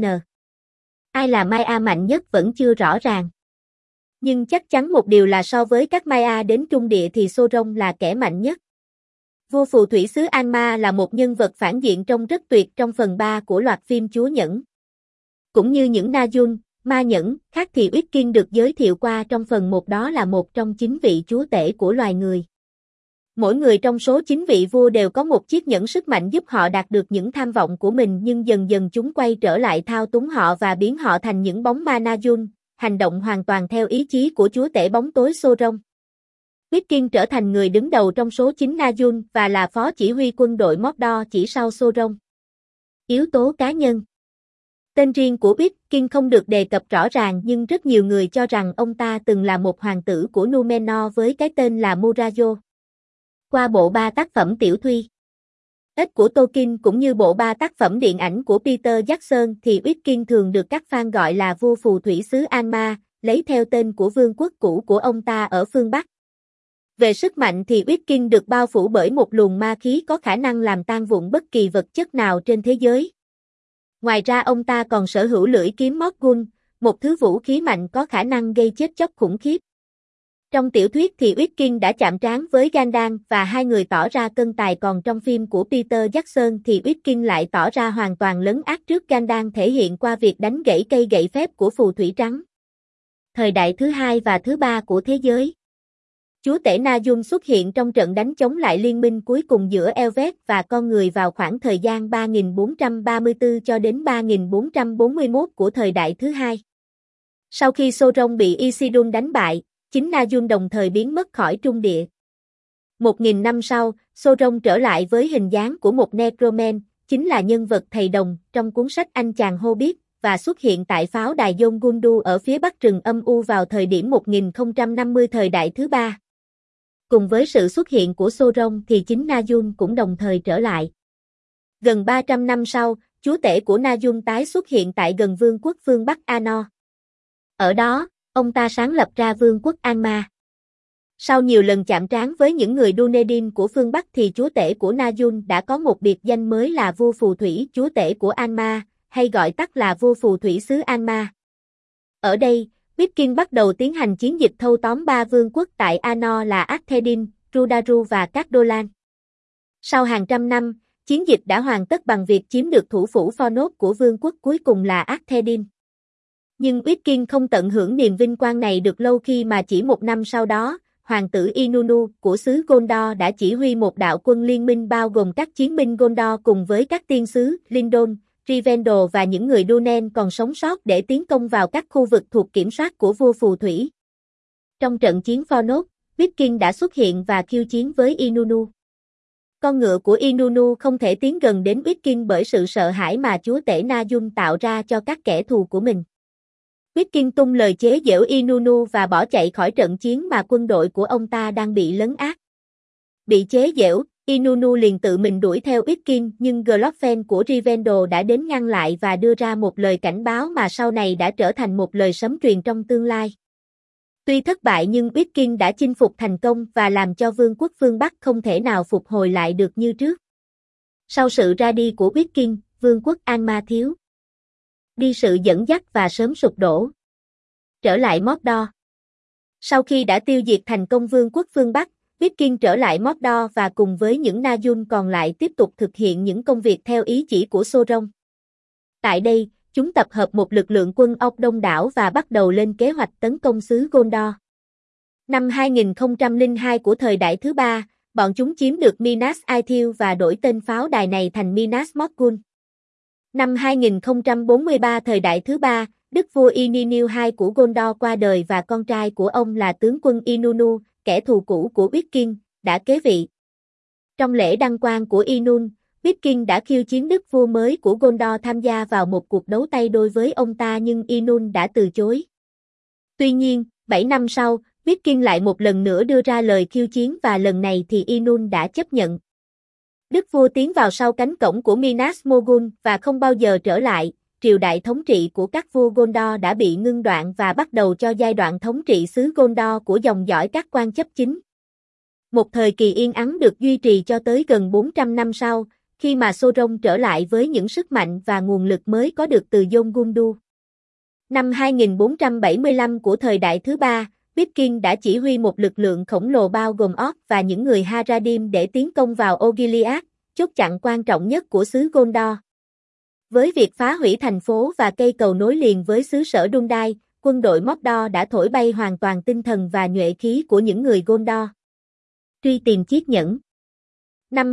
Speaker 1: Ai là Maia mạnh nhất vẫn chưa rõ ràng. Nhưng chắc chắn một điều là so với các Maia đến Trung Địa thì Sauron là kẻ mạnh nhất. Vua phù thủy xứ Angmar là một nhân vật phản diện trông rất tuyệt trong phần 3 của loạt phim Chúa Nhẫn. Cũng như những Najun, ma nhẫn khác thì Uitkin được giới thiệu qua trong phần 1 đó là một trong 9 vị chúa tể của loài người. Mỗi người trong số 9 vị vua đều có một chiếc nhẫn sức mạnh giúp họ đạt được những tham vọng của mình nhưng dần dần chúng quay trở lại thao túng họ và biến họ thành những bóng ma Najun, hành động hoàn toàn theo ý chí của chúa tể bóng tối Sauron. Uitkin trở thành người đứng đầu trong số 9 Najun và là phó chỉ huy quân đội Mordor chỉ sau Sauron. Yếu tố cá nhân. Tên riêng của Uitkin không được đề cập rõ ràng nhưng rất nhiều người cho rằng ông ta từng là một hoàng tử của Númenor với cái tên là Murajo. Qua bộ 3 tác phẩm tiểu thuyết Ếch của Tolkien cũng như bộ 3 tác phẩm điện ảnh của Peter Jackson thì Uitkin thường được các fan gọi là vua phù thủy xứ Angmar, lấy theo tên của vương quốc cũ của ông ta ở phương Bắc. Về sức mạnh thì Uitkin được bao phủ bởi một luồng ma khí có khả năng làm tan vụn bất kỳ vật chất nào trên thế giới. Ngoài ra ông ta còn sở hữu lưỡi kiếm Morgul, một thứ vũ khí mạnh có khả năng gây chết chóc khủng khiếp. Trong tiểu thuyết thì Uitkin đã chạm trán với Gandalf và hai người tỏ ra cân tài còn trong phim của Peter Jackson thì Uitkin lại tỏ ra hoàn toàn lấn át trước Gandalf thể hiện qua việc đánh gãy cây gậy phép của phù thủy trắng. Thời đại thứ hai và thứ ba của thế giới. Chúa tể Najun xuất hiện trong trận đánh chống lại liên minh cuối cùng giữa Elves và con người vào khoảng thời gian 3434 cho đến 3441 của thời đại thứ hai. Sau khi Sauron bị Isildur đánh bại, chính Najun đồng thời biến mất khỏi Trung Địa. 1000 năm sau, Sauron trở lại với hình dáng của một Necroman, chính là nhân vật thầy đồng trong cuốn sách Anh chàng Hobbit, và xuất hiện tại pháo đài Dol Guldur ở phía bắc rừng âm u vào thời điểm 1050 thời đại thứ ba. Cùng với sự xuất hiện của Sauron thì chính Najun cũng đồng thời trở lại. Gần 300 năm sau, chúa tể của Na Dung tái xuất hiện tại gần vương quốc phương Bắc Anor. Ở đó, ông ta sáng lập ra vương quốc Angmar. Sau nhiều lần chạm trán với những người Dunedin của phương Bắc thì chúa tể của Na Dung đã có một biệt danh mới là vua phù thủy chúa tể của Angmar, hay gọi tắt là vua phù thủy xứ Angmar. Ở đây, Viking bắt đầu tiến hành chiến dịch thâu tóm ba vương quốc tại Anor là Arthedain, Rudaru và Cardolan. Sau hàng trăm năm, chiến dịch đã hoàn tất bằng việc chiếm được thủ phủ Fornod của vương quốc cuối cùng là Arthedain. Nhưng Viking không tận hưởng niềm vinh quang này được lâu khi mà chỉ một năm sau đó, hoàng tử Inunu của xứ Gondor đã chỉ huy một đạo quân liên minh bao gồm các chiến binh Gondor cùng với các tiên sứ Lindon, Rivendell và những người Dunen còn sống sót để tiến công vào các khu vực thuộc kiểm soát của vua phù thủy. Trong trận chiến Fornod, Viking đã xuất hiện và khiêu chiến với Inunu. Con ngựa của Inunu không thể tiến gần đến Viking bởi sự sợ hãi mà chúa tể Na Dung tạo ra cho các kẻ thù của mình. Viking tung lời chế giễu Inunu và bỏ chạy khỏi trận chiến mà quân đội của ông ta đang bị lấn át. Bị chế giễu, Inunu liền tự mình đuổi theo Viking nhưng Glorfin của Rivendell đã đến ngăn lại và đưa ra một lời cảnh báo mà sau này đã trở thành một lời sấm truyền trong tương lai. Tuy thất bại nhưng Viking đã chinh phục thành công và làm cho vương quốc phương Bắc không thể nào phục hồi lại được như trước. Sau sự ra đi của Viking, vương quốc Angmar thiếu đi sự dẫn dắt và sớm sụp đổ. Trở lại Mordor. Sau khi đã tiêu diệt thành công vương quốc phương Bắc, Viking trở lại Mordor và cùng với những Na Dung còn lại tiếp tục thực hiện những công việc theo ý chỉ của Sauron. Tại đây, chúng tập hợp một lực lượng quân Orc đông đảo và bắt đầu lên kế hoạch tấn công xứ Gondor. Năm 2002 của thời đại thứ ba, bọn chúng chiếm được Minas Ithil và đổi tên pháo đài này thành Minas Morgul. Năm 2043 thời đại thứ ba, đức vua Ininil II của Gondor qua đời và con trai của ông là tướng quân Inunu, kẻ thù cũ của Viking, đã kế vị. Trong lễ đăng quang của Inun, Viking đã khiêu chiến đức vua mới của Gondor tham gia vào một cuộc đấu tay đôi với ông ta nhưng Inun đã từ chối. Tuy nhiên, 7 năm sau, Viking lại một lần nữa đưa ra lời khiêu chiến và lần này thì Inun đã chấp nhận. Đức vua tiến vào sau cánh cổng của Minas Morgul và không bao giờ trở lại, triều đại thống trị của các vua Gondor đã bị ngưng đoạn và bắt đầu cho giai đoạn thống trị xứ Gondor của dòng dõi các quan chấp chính. Một thời kỳ yên ắng được duy trì cho tới gần 400 năm sau, khi mà Sauron trở lại với những sức mạnh và nguồn lực mới có được từ Dol Guldur. Năm 2475 của thời đại thứ ba, Viking đã chỉ huy một lực lượng khổng lồ bao gồm Orc và những người Haradim để tiến công vào Osgiliath, chốt chặn quan trọng nhất của xứ Gondor. Với việc phá hủy thành phố và cây cầu nối liền với xứ sở Dundai, quân đội Mordor đã thổi bay hoàn toàn tinh thần và nhuệ khí của những người Gondor. Truy tìm chiếc nhẫn. Năm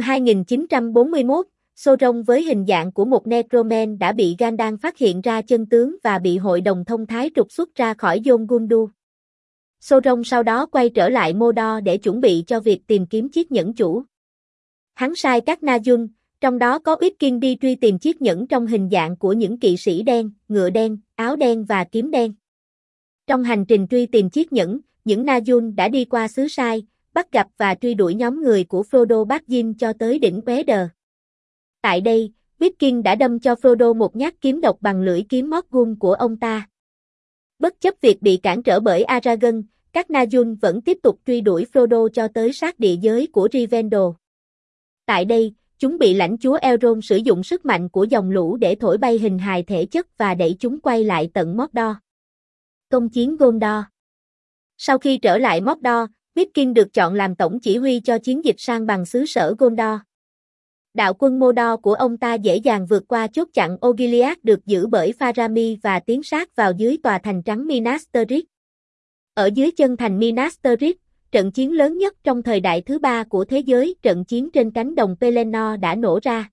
Speaker 1: 2941, Sauron với hình dạng của một Necroman đã bị Gandalf phát hiện ra chân tướng và bị hội đồng thông thái trục xuất ra khỏi Dol Guldur. Sauron sau đó quay trở lại Mordor để chuẩn bị cho việc tìm kiếm chiếc nhẫn chủ. Hắn sai các Na Dung, trong đó có Viking đi truy tìm chiếc nhẫn trong hình dạng của những kỵ sĩ đen, ngựa đen, áo đen và kiếm đen. Trong hành trình truy tìm chiếc nhẫn, những Na Dung đã đi qua xứ Sai, bắt gặp và truy đuổi nhóm người của Frodo Baggins cho tới đỉnh Quéder. Tại đây, Viking đã đâm cho Frodo một nhát kiếm độc bằng lưỡi kiếm Morgul của ông ta. Bất chấp việc bị cản trở bởi Aragorn, các Na Dung vẫn tiếp tục truy đuổi Frodo cho tới sát địa giới của Rivendell. Tại đây, chúng bị lãnh chúa Elrond sử dụng sức mạnh của dòng lũ để thổi bay hình hài thể chất và đẩy chúng quay lại tận Mordor. Công chiến Gondor. Sau khi trở lại Mordor, Viking được chọn làm tổng chỉ huy cho chiến dịch san bằng xứ sở Gondor. Đạo quân Mordor của ông ta dễ dàng vượt qua chốt chặn Osgiliath được giữ bởi Faramir và tiến sát vào dưới tòa thành trắng Minas Tirith. Ở dưới chân thành Minas Tirith, trận chiến lớn nhất trong thời đại thứ ba của thế giới, trận chiến trên cánh đồng Pelennor đã nổ ra.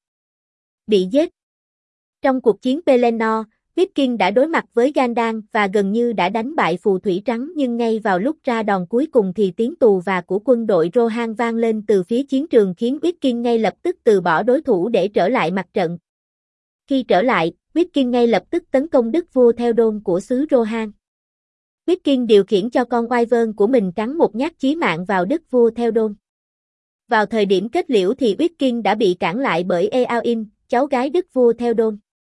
Speaker 1: Bị giết. Trong cuộc chiến Pelennor, Viking đã đối mặt với Gandalf và gần như đã đánh bại phù thủy trắng nhưng ngay vào lúc ra đòn cuối cùng thì tiếng tù và của quân đội Rohan vang lên từ phía chiến trường khiến Viking ngay lập tức từ bỏ đối thủ để trở lại mặt trận. Khi trở lại, Viking ngay lập tức tấn công đức vua Theoden của xứ Rohan. Viking điều khiển cho con Wyvern của mình cắn một nhát chí mạng vào đức vua Theoden. Vào thời điểm kết liễu thì Viking đã bị cản lại bởi Eowyn, cháu gái đức vua Theoden.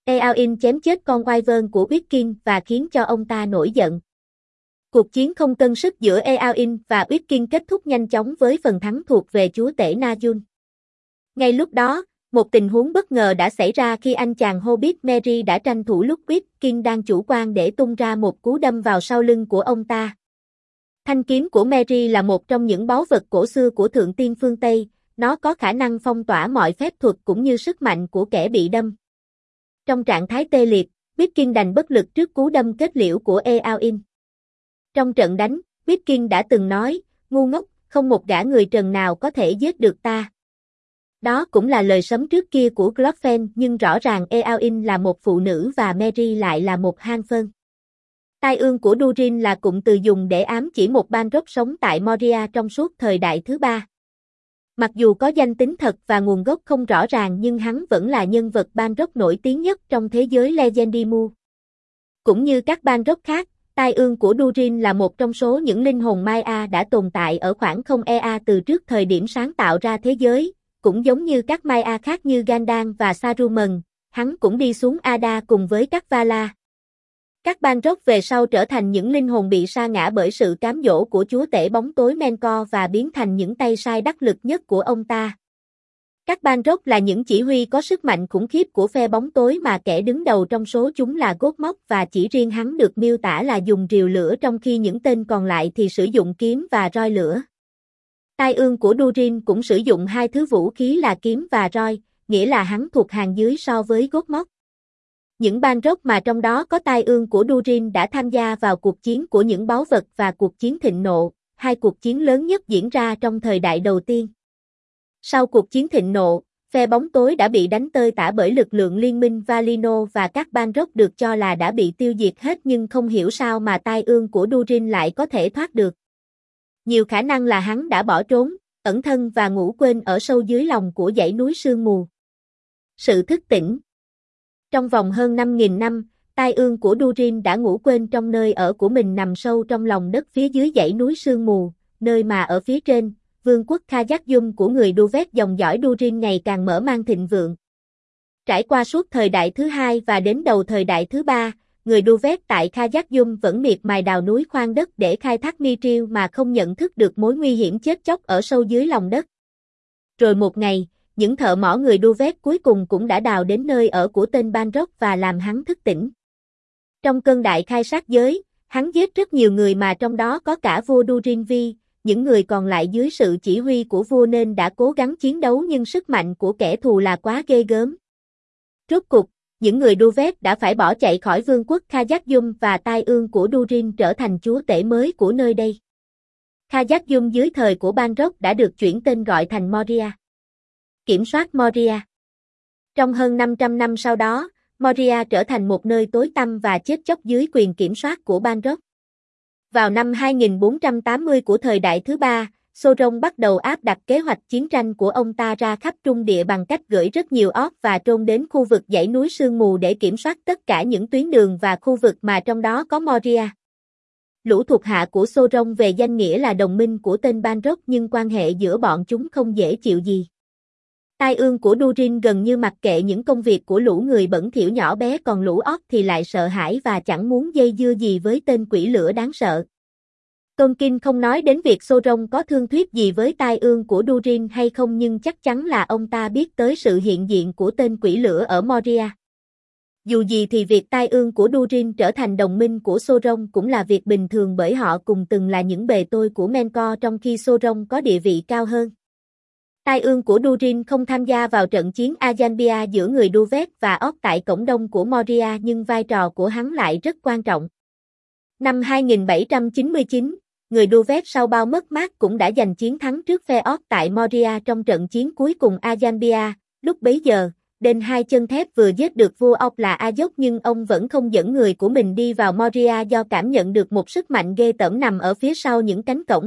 Speaker 1: Eowyn chém chết con Wyvern của Witkin và khiến cho ông ta nổi giận. Cuộc chiến không cân sức giữa Eowyn và Witkin kết thúc nhanh chóng với phần thắng thuộc về chúa tể Najun. Ngay lúc đó, một tình huống bất ngờ đã xảy ra khi anh chàng Hobbit Merry đã tranh thủ lúc Witkin đang chủ quan để tung ra một cú đâm vào sau lưng của ông ta. Thanh kiếm của Merry là một trong những báu vật cổ xưa của Thượng Tiên phương Tây, nó có khả năng phong tỏa mọi phép thuật cũng như sức mạnh của kẻ bị đâm. Trong trạng thái tê liệt, Witkin đành bất lực trước cú đâm kết liễu của Eowyn. Trong trận đánh, Witkin đã từng nói, ngu ngốc, không một gã người trần nào có thể giết được ta. Đó cũng là lời sấm trước kia của Glorfin, nhưng rõ ràng Eowyn là một phụ nữ và Merry lại là một hang phân. Tai ương của Durin là cụm từ dùng để ám chỉ một Balrog sống tại Moria trong suốt thời đại thứ ba. Mặc dù có danh tính thật và nguồn gốc không rõ ràng nhưng hắn vẫn là nhân vật Balrog nổi tiếng nhất trong thế giới Legendimu. Cũng như các Balrog khác, tai ương của Durin là một trong số những linh hồn Maya đã tồn tại ở khoảng không Ea từ trước thời điểm sáng tạo ra thế giới, cũng giống như các Maya khác như Gandalf và Saruman, hắn cũng đi xuống Ada cùng với các Valar. Các Balrog về sau trở thành những linh hồn bị sa ngã bởi sự cám dỗ của chúa tể bóng tối Melkor và biến thành những tay sai đắc lực nhất của ông ta. Các Balrog là những chỉ huy có sức mạnh khủng khiếp của phe bóng tối mà kẻ đứng đầu trong số chúng là Gottmog và chỉ riêng hắn được miêu tả là dùng rìu lửa trong khi những tên còn lại thì sử dụng kiếm và roi lửa. Tai ương của Durin cũng sử dụng hai thứ vũ khí là kiếm và roi, nghĩa là hắn thuộc hàng dưới so với Gottmog. Những Balrog mà trong đó có tai ương của Durin đã tham gia vào cuộc chiến của những báu vật và cuộc chiến thịnh nộ, hai cuộc chiến lớn nhất diễn ra trong thời đại đầu tiên. Sau cuộc chiến thịnh nộ, phe bóng tối đã bị đánh tơi tả bởi lực lượng liên minh Valinor và các Balrog được cho là đã bị tiêu diệt hết nhưng không hiểu sao mà tai ương của Durin lại có thể thoát được. Nhiều khả năng là hắn đã bỏ trốn, ẩn thân và ngủ quên ở sâu dưới lòng của dãy núi sương mù. Sự thức tỉnh. Trong vòng hơn 5.000 năm, tai ương của Durin đã ngủ quên trong nơi ở của mình nằm sâu trong lòng đất phía dưới dãy núi sương mù, nơi mà ở phía trên, vương quốc Khazad-dûm của người Duvet dòng dõi Durin ngày càng mở mang thịnh vượng. Trải qua suốt thời đại thứ hai và đến đầu thời đại thứ ba, người Duvet tại Khazad-dûm vẫn miệt mài đào núi khoan đất để khai thác Mithril mà không nhận thức được mối nguy hiểm chết chóc ở sâu dưới lòng đất. Rồi một ngày, những thợ mỏ người Duvet cuối cùng cũng đã đào đến nơi ở của tên Balrog và làm hắn thức tỉnh. Trong cơn đại khai sát giới, hắn giết rất nhiều người mà trong đó có cả vua Durinvi, những người còn lại dưới sự chỉ huy của vua nên đã cố gắng chiến đấu nhưng sức mạnh của kẻ thù là quá ghê gớm. Rốt cục, những người Duvet đã phải bỏ chạy khỏi vương quốc Khazad-dûm và tai ương của Durin trở thành chúa tể mới của nơi đây. Khazad-dûm dưới thời của Balrog đã được chuyển tên gọi thành Moria. Kiểm soát Moria. Trong hơn 500 năm sau đó, Moria trở thành một nơi tối tăm và chết chóc dưới quyền kiểm soát của Balrog. Vào năm 2480 của thời đại thứ ba, Sauron bắt đầu áp đặt kế hoạch chiến tranh của ông ta ra khắp Trung Địa bằng cách gửi rất nhiều orc và trôn đến khu vực dãy núi sương mù để kiểm soát tất cả những tuyến đường và khu vực mà trong đó có Moria. Lũ thuộc hạ của Sauron về danh nghĩa là đồng minh của tên Balrog nhưng quan hệ giữa bọn chúng không dễ chịu gì. Tai ương của Durin gần như mặc kệ những công việc của lũ người bẩn thỉu nhỏ bé còn lũ orc thì lại sợ hãi và chẳng muốn dây dưa gì với tên quỷ lửa đáng sợ. Tolkien không nói đến việc Sauron có thương thuyết gì với tai ương của Durin hay không nhưng chắc chắn là ông ta biết tới sự hiện diện của tên quỷ lửa ở Moria. Dù gì thì việc tai ương của Durin trở thành đồng minh của Sauron cũng là việc bình thường bởi họ cùng từng là những bề tôi của Melkor trong khi Sauron có địa vị cao hơn. Tai ương của Durin không tham gia vào trận chiến Azanbia giữa người Duvet và orc tại cổng đông của Moria nhưng vai trò của hắn lại rất quan trọng. Năm 2799, người Duvet sau bao mất mát cũng đã giành chiến thắng trước phe orc tại Moria trong trận chiến cuối cùng Azanbia. Lúc bấy giờ, Đền hai chân thép vừa giết được vua orc là Azog nhưng ông vẫn không dẫn người của mình đi vào Moria do cảm nhận được một sức mạnh ghê tởm nằm ở phía sau những cánh cổng.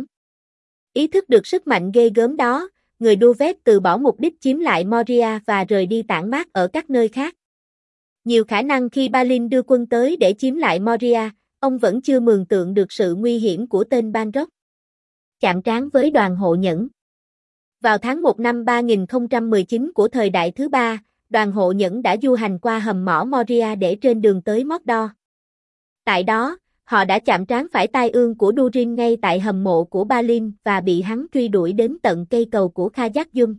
Speaker 1: Ý thức được sức mạnh ghê gớm đó, người Duvet từ bỏ mục đích chiếm lại Moria và rời đi tản mát ở các nơi khác. Nhiều khả năng khi Balin đưa quân tới để chiếm lại Moria, ông vẫn chưa mường tượng được sự nguy hiểm của tên Balrog. Chạm trán với đoàn hộ nhẫn. Vào tháng 1 năm 3019 của thời đại thứ ba, đoàn hộ nhẫn đã du hành qua hầm mỏ Moria để trên đường tới Mordor. Tại đó, họ đã chạm trán phải tai ương của Durin ngay tại hầm mộ của Balin và bị hắn truy đuổi đến tận cây cầu của Khazad-dûm.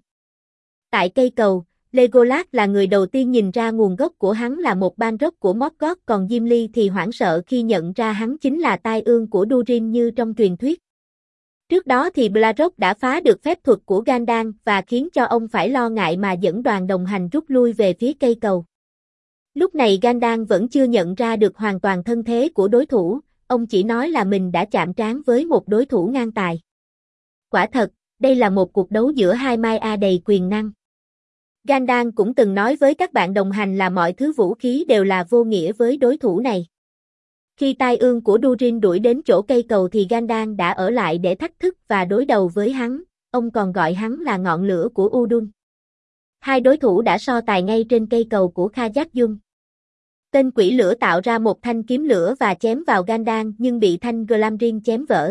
Speaker 1: Tại cây cầu, Legolas là người đầu tiên nhìn ra nguồn gốc của hắn là một Balrog của Morgoth, còn Gimli thì hoảng sợ khi nhận ra hắn chính là tai ương của Durin như trong truyền thuyết. Trước đó thì Balrog đã phá được phép thuật của Gandalf và khiến cho ông phải lo ngại mà dẫn đoàn đồng hành rút lui về phía cây cầu. Lúc này Gandalf vẫn chưa nhận ra được hoàn toàn thân thế của đối thủ, ông chỉ nói là mình đã chạm trán với một đối thủ ngang tài. Quả thật, đây là một cuộc đấu giữa hai Mai A đầy quyền năng. Gandalf cũng từng nói với các bạn đồng hành là mọi thứ vũ khí đều là vô nghĩa với đối thủ này. Khi tai ương của Durin đuổi đến chỗ cây cầu thì Gandalf đã ở lại để thách thức và đối đầu với hắn, ông còn gọi hắn là ngọn lửa của Udun. Hai đối thủ đã so tài ngay trên cây cầu của Khazad-dûm. Tên quỷ lửa tạo ra một thanh kiếm lửa và chém vào Gandalf nhưng bị thanh Glamdring chém vỡ.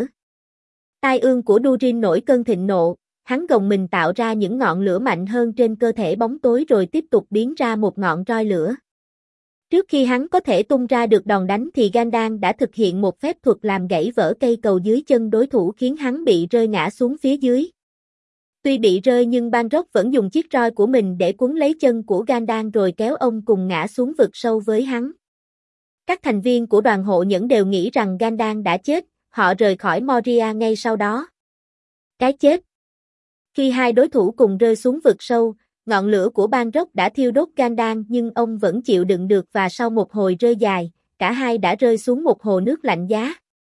Speaker 1: Tai ương của Durin nổi cơn thịnh nộ, hắn gồng mình tạo ra những ngọn lửa mạnh hơn trên cơ thể bóng tối rồi tiếp tục biến ra một ngọn roi lửa. Trước khi hắn có thể tung ra được đòn đánh thì Gandalf đã thực hiện một phép thuật làm gãy vỡ cây cầu dưới chân đối thủ khiến hắn bị rơi ngã xuống phía dưới. Tuy bị rơi nhưng Balrog vẫn dùng chiếc roi của mình để quấn lấy chân của Gandalf rồi kéo ông cùng ngã xuống vực sâu với hắn. Các thành viên của đoàn hộ nhẫn đều nghĩ rằng Gandalf đã chết, họ rời khỏi Moria ngay sau đó. Cái chết. Khi hai đối thủ cùng rơi xuống vực sâu, ngọn lửa của Balrog đã thiêu đốt Gandalf nhưng ông vẫn chịu đựng được và sau một hồi rơi dài, cả hai đã rơi xuống một hồ nước lạnh giá.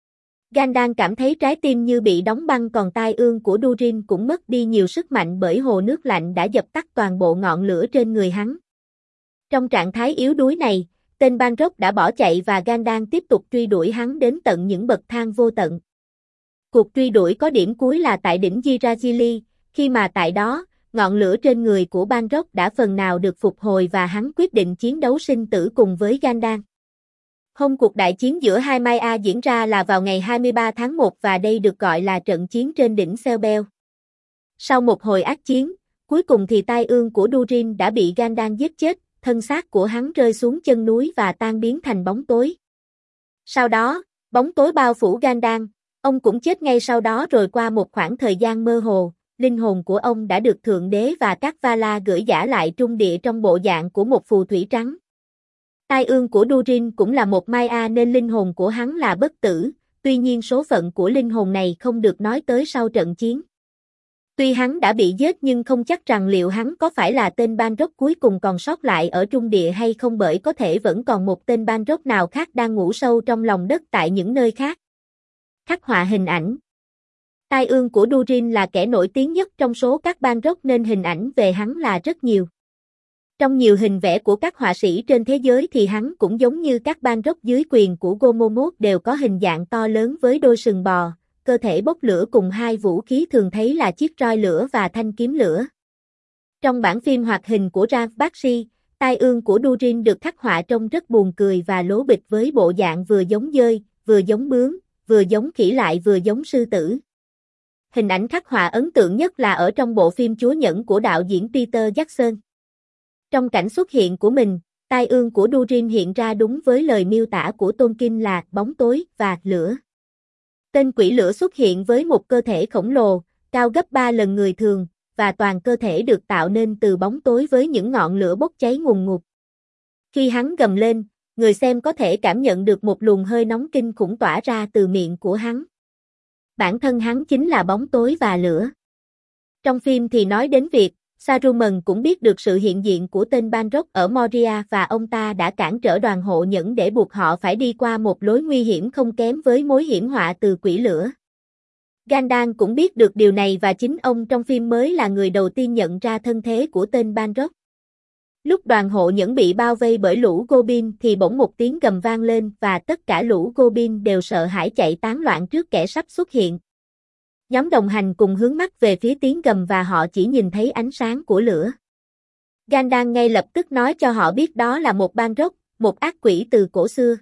Speaker 1: Gandalf cảm thấy trái tim như bị đóng băng còn tai ương của Durin cũng mất đi nhiều sức mạnh bởi hồ nước lạnh đã dập tắt toàn bộ ngọn lửa trên người hắn. Trong trạng thái yếu đuối này, tên Balrog đã bỏ chạy và Gandalf tiếp tục truy đuổi hắn đến tận những bậc thang vô tận. Cuộc truy đuổi có điểm cuối là tại đỉnh Yggdrasil, khi mà tại đó, ngọn lửa trên người của Balrog đã phần nào được phục hồi và hắn quyết định chiến đấu sinh tử cùng với Gandalf. Cuộc đại chiến giữa hai Mai A diễn ra là vào ngày 23 tháng 1 và đây được gọi là trận chiến trên đỉnh Selbel. Sau một hồi ác chiến, cuối cùng thì tai ương của Durin đã bị Gandalf giết chết, thân xác của hắn rơi xuống chân núi và tan biến thành bóng tối. Sau đó, bóng tối bao phủ Gandalf, ông cũng chết ngay sau đó rồi qua một khoảng thời gian mơ hồ, linh hồn của ông đã được Thượng Đế và các Vala gửi giả lại trung địa trong bộ dạng của một phù thủy trắng. Tai ương của Durin cũng là một Mai A nên linh hồn của hắn là bất tử, tuy nhiên số phận của linh hồn này không được nói tới sau trận chiến. Tuy hắn đã bị giết nhưng không chắc rằng liệu hắn có phải là tên Balrog cuối cùng còn sót lại ở trung địa hay không bởi có thể vẫn còn một tên Balrog nào khác đang ngủ sâu trong lòng đất tại những nơi khác. Khắc họa hình ảnh. Tai ương của Durin là kẻ nổi tiếng nhất trong số các Balrog nên hình ảnh về hắn là rất nhiều. Trong nhiều hình vẽ của các họa sĩ trên thế giới thì hắn cũng giống như các Balrog dưới quyền của Gomorrah đều có hình dạng to lớn với đôi sừng bò, cơ thể bốc lửa cùng hai vũ khí thường thấy là chiếc roi lửa và thanh kiếm lửa. Trong bản phim hoạt hình của Ralph Bakshi, tai ương của Durin được khắc họa trông rất buồn cười và lố bịch với bộ dạng vừa giống dơi, vừa giống bướm, vừa giống khỉ lại vừa giống sư tử. Hình ảnh khắc họa ấn tượng nhất là ở trong bộ phim Chúa Nhẫn của đạo diễn Peter Jackson. Trong cảnh xuất hiện của mình, tai ương của Durin hiện ra đúng với lời miêu tả của Tolkien là bóng tối và lửa. Tên quỷ lửa xuất hiện với một cơ thể khổng lồ, cao gấp 3 lần người thường, và toàn cơ thể được tạo nên từ bóng tối với những ngọn lửa bốc cháy ngùn ngụt. Khi hắn gầm lên, người xem có thể cảm nhận được một luồng hơi nóng kinh khủng tỏa ra từ miệng của hắn. Bản thân hắn chính là bóng tối và lửa. Trong phim thì nói đến việc Saruman cũng biết được sự hiện diện của tên Balrog ở Moria và ông ta đã cản trở đoàn hộ nhẫn để buộc họ phải đi qua một lối nguy hiểm không kém với mối hiểm họa từ quỷ lửa. Gandalf cũng biết được điều này và chính ông trong phim mới là người đầu tiên nhận ra thân thế của tên Balrog. Lúc đoàn hộ nhẫn bị bao vây bởi lũ Goblin thì bỗng một tiếng gầm vang lên và tất cả lũ Goblin đều sợ hãi chạy tán loạn trước kẻ sắp xuất hiện. Nhóm đồng hành cùng hướng mắt về phía tiếng gầm và họ chỉ nhìn thấy ánh sáng của lửa. Gandalf ngay lập tức nói cho họ biết đó là một Balrog, một ác quỷ từ cổ xưa.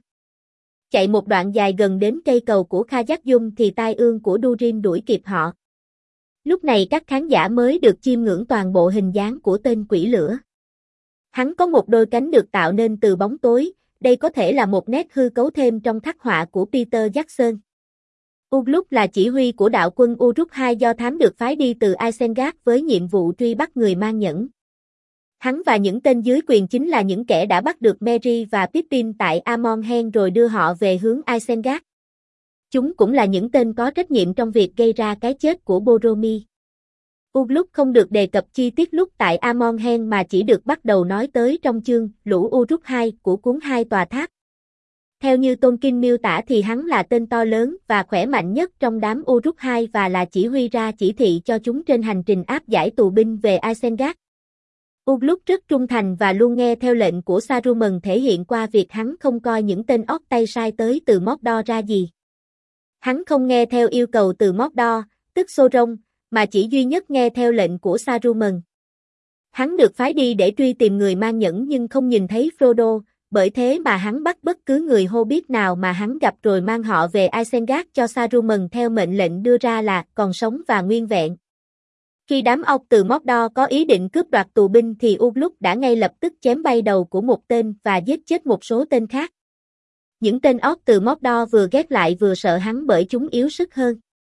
Speaker 1: Chạy một đoạn dài gần đến cây cầu của Khazad-dûm thì tai ương của Durin đuổi kịp họ. Lúc này các khán giả mới được chiêm ngưỡng toàn bộ hình dáng của tên quỷ lửa. Hắn có một đôi cánh được tạo nên từ bóng tối, đây có thể là một nét hư cấu thêm trong khắc họa của Peter Jackson. Ugluk là chỉ huy của đạo quân Uruk-hai do thám được phái đi từ Isengard với nhiệm vụ truy bắt người mang nhẫn. Hắn và những tên dưới quyền chính là những kẻ đã bắt được Merry và Pippin tại Amon Hen rồi đưa họ về hướng Isengard. Chúng cũng là những tên có trách nhiệm trong việc gây ra cái chết của Boromir. Ugluk không được đề cập chi tiết lúc tại Amon Hen mà chỉ được bắt đầu nói tới trong chương Lũ Uruk-hai của cuốn Hai Tòa Tháp. Theo như Tolkien miêu tả thì hắn là tên to lớn và khỏe mạnh nhất trong đám Uruk-hai và là chỉ huy ra chỉ thị cho chúng trên hành trình áp giải tù binh về Isengard. Ugluk rất trung thành và luôn nghe theo lệnh của Saruman thể hiện qua việc hắn không coi những tên orc tay sai tới từ Mordor ra gì. Hắn không nghe theo yêu cầu từ Mordor, tức Sauron, mà chỉ duy nhất nghe theo lệnh của Saruman. Hắn được phái đi để truy tìm người mang nhẫn nhưng không nhìn thấy Frodo, bởi thế mà hắn bắt bất cứ người Hobbit nào mà hắn gặp rồi mang họ về Isengard cho Saruman theo mệnh lệnh đưa ra là còn sống và nguyên vẹn. Khi đám orc từ Mordor có ý định cướp đoạt tù binh thì Ugluk đã ngay lập tức chém bay đầu của một tên và giết chết một số tên khác. Những tên orc từ Mordor vừa ghét lại vừa sợ hắn bởi chúng yếu sức hơn.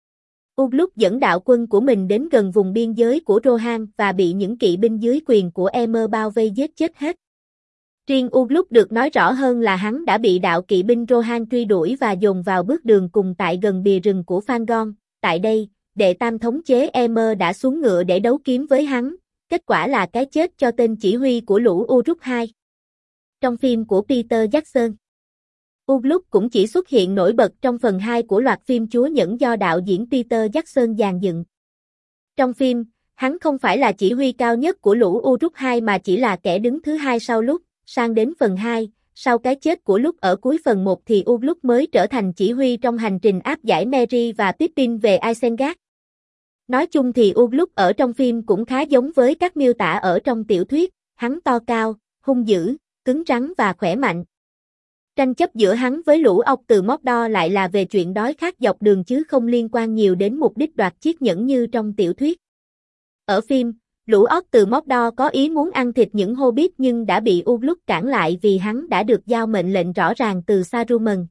Speaker 1: Ugluk dẫn đạo quân của mình đến gần vùng biên giới của Rohan và bị những kỵ binh dưới quyền của Emer bao vây giết chết hết. Riêng Ugluk được nói rõ hơn là hắn đã bị đạo kỵ binh Rohan truy đuổi và dồn vào bước đường cùng tại gần bìa rừng của Fangorn. Tại đây, đệ tam thống chế Emer đã xuống ngựa để đấu kiếm với hắn, kết quả là cái chết cho tên chỉ huy của lũ Uruk-hai. Trong phim của Peter Jackson, Ugluk cũng chỉ xuất hiện nổi bật trong phần 2 của loạt phim Chúa Nhẫn do đạo diễn Peter Jackson dàn dựng. Trong phim, hắn không phải là chỉ huy cao nhất của lũ Uruk-hai mà chỉ là kẻ đứng thứ hai sau Luke. Sang đến phần 2, sau cái chết của Luke ở cuối phần 1 thì Ugluk mới trở thành chỉ huy trong hành trình áp giải Merry và Pippin về Isengard. Nói chung thì Ugluk ở trong phim cũng khá giống với các miêu tả ở trong tiểu thuyết, hắn to cao, hung dữ, cứng rắn và khỏe mạnh. Tranh chấp giữa hắn với lũ orc từ Mordor lại là về chuyện đói khát dọc đường chứ không liên quan nhiều đến mục đích đoạt chiếc nhẫn như trong tiểu thuyết. Ở phim, lũ orc từ Mordor có ý muốn ăn thịt những Hobbit nhưng đã bị Ugluk cản lại vì hắn đã được giao mệnh lệnh rõ ràng từ Saruman.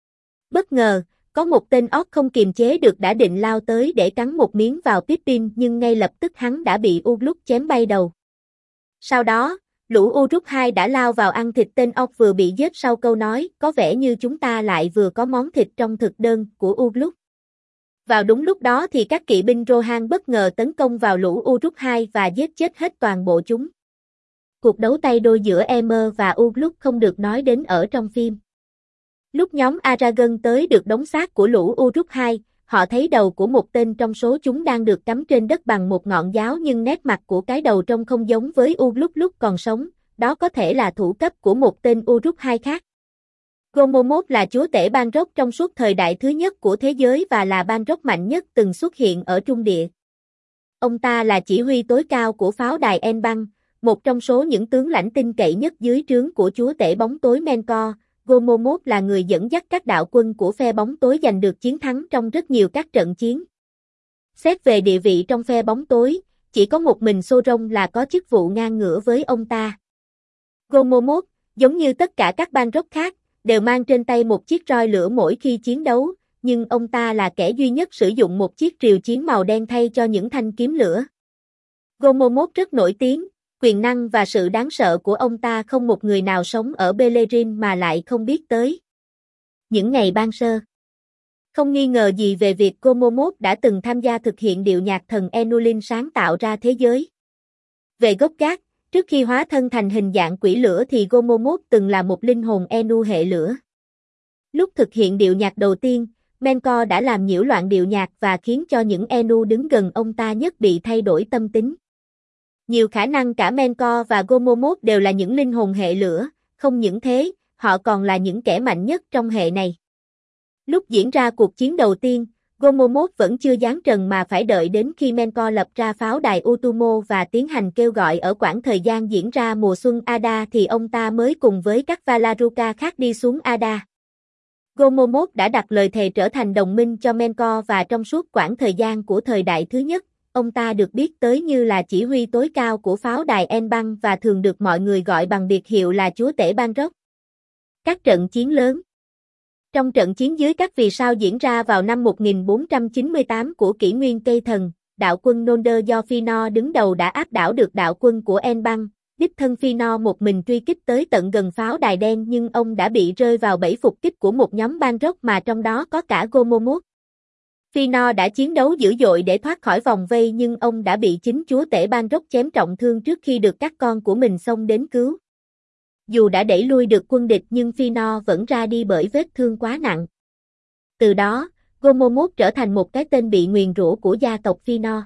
Speaker 1: Bất ngờ, có một tên orc không kiềm chế được đã định lao tới để cắn một miếng vào Pippin nhưng ngay lập tức hắn đã bị Ugluk chém bay đầu. Sau đó, lũ Uruk-hai đã lao vào ăn thịt tên orc vừa bị giết sau câu nói có vẻ như chúng ta lại vừa có món thịt trong thực đơn của Ugluk. Vào đúng lúc đó thì các kỵ binh Rohan bất ngờ tấn công vào lũ Uruk-hai và giết chết hết toàn bộ chúng. Cuộc đấu tay đôi giữa Emer và Ugluk không được nói đến ở trong phim. Lúc nhóm Aragorn tới được đống xác của lũ Uruk-hai, họ thấy đầu của một tên trong số chúng đang được cắm trên đất bằng một ngọn giáo nhưng nét mặt của cái đầu trông không giống với Ugluk lúc còn sống, đó có thể là thủ cấp của một tên Uruk-hai khác. Gomomot là chúa tể Balrog trong suốt thời đại thứ nhất của thế giới và là Balrog mạnh nhất từng xuất hiện ở Trung Địa. Ông ta là chỉ huy tối cao của pháo đài Enbang, một trong số những tướng lãnh tin cậy nhất dưới trướng của chúa tể bóng tối Menkor. Gomomot là người dẫn dắt các đạo quân của phe bóng tối giành được chiến thắng trong rất nhiều các trận chiến. Xét về địa vị trong phe bóng tối, chỉ có một mình Sauron là có chức vụ ngang ngửa với ông ta. Gomomot, giống như tất cả các Balrog khác, đều mang trên tay một chiếc roi lửa mỗi khi chiến đấu, nhưng ông ta là kẻ duy nhất sử dụng một chiếc rìu chiến màu đen thay cho những thanh kiếm lửa. Gomomot rất nổi tiếng, quyền năng và sự đáng sợ của ông ta không một người nào sống ở Beleriand mà lại không biết tới. Những ngày ban sơ, không nghi ngờ gì về việc Gomomot đã từng tham gia thực hiện điệu nhạc thần Enulin sáng tạo ra thế giới. Về gốc gác, trước khi hóa thân thành hình dạng quỷ lửa thì Gomomot từng là một linh hồn Enu hệ lửa. Lúc thực hiện điệu nhạc đầu tiên, Menkor đã làm nhiễu loạn điệu nhạc và khiến cho những Enu đứng gần ông ta nhất bị thay đổi tâm tính. Nhiều khả năng cả Menkor và Gomomot đều là những linh hồn hệ lửa, không những thế, họ còn là những kẻ mạnh nhất trong hệ này. Lúc diễn ra cuộc chiến đầu tiên, Gomomot vẫn chưa giáng trần mà phải đợi đến khi Menkor lập ra pháo đài Utumo và tiến hành kêu gọi ở quãng thời gian diễn ra mùa xuân Ada thì ông ta mới cùng với các Valaruka khác đi xuống Ada. Gomomot đã đặt lời thề trở thành đồng minh cho Menkor và trong suốt quãng thời gian của thời đại thứ nhất, ông ta được biết tới như là chỉ huy tối cao của pháo đài En-bang và thường được mọi người gọi bằng biệt hiệu là chúa tể Ban-rốc. Các trận chiến lớn. Trong trận chiến dưới các vì sao diễn ra vào năm 1498 của kỷ nguyên Cây Thần, đạo quân Nonder do Phi-no đứng đầu đã áp đảo được đạo quân của En-bang. Đích thân Phi-no một mình truy kích tới tận gần pháo đài đen nhưng ông đã bị rơi vào bẫy phục kích của một nhóm Ban-rốc mà trong đó có cả Go-mo-mốt. Phi-no đã chiến đấu dữ dội để thoát khỏi vòng vây nhưng ông đã bị chính chúa tể Ban-rốc chém trọng thương trước khi được các con của mình xông đến cứu. Dù đã đẩy lui được quân địch nhưng Phi-no vẫn ra đi bởi vết thương quá nặng. Từ đó, Go-mo-mốt trở thành một cái tên bị nguyền rủa của gia tộc Phi-no.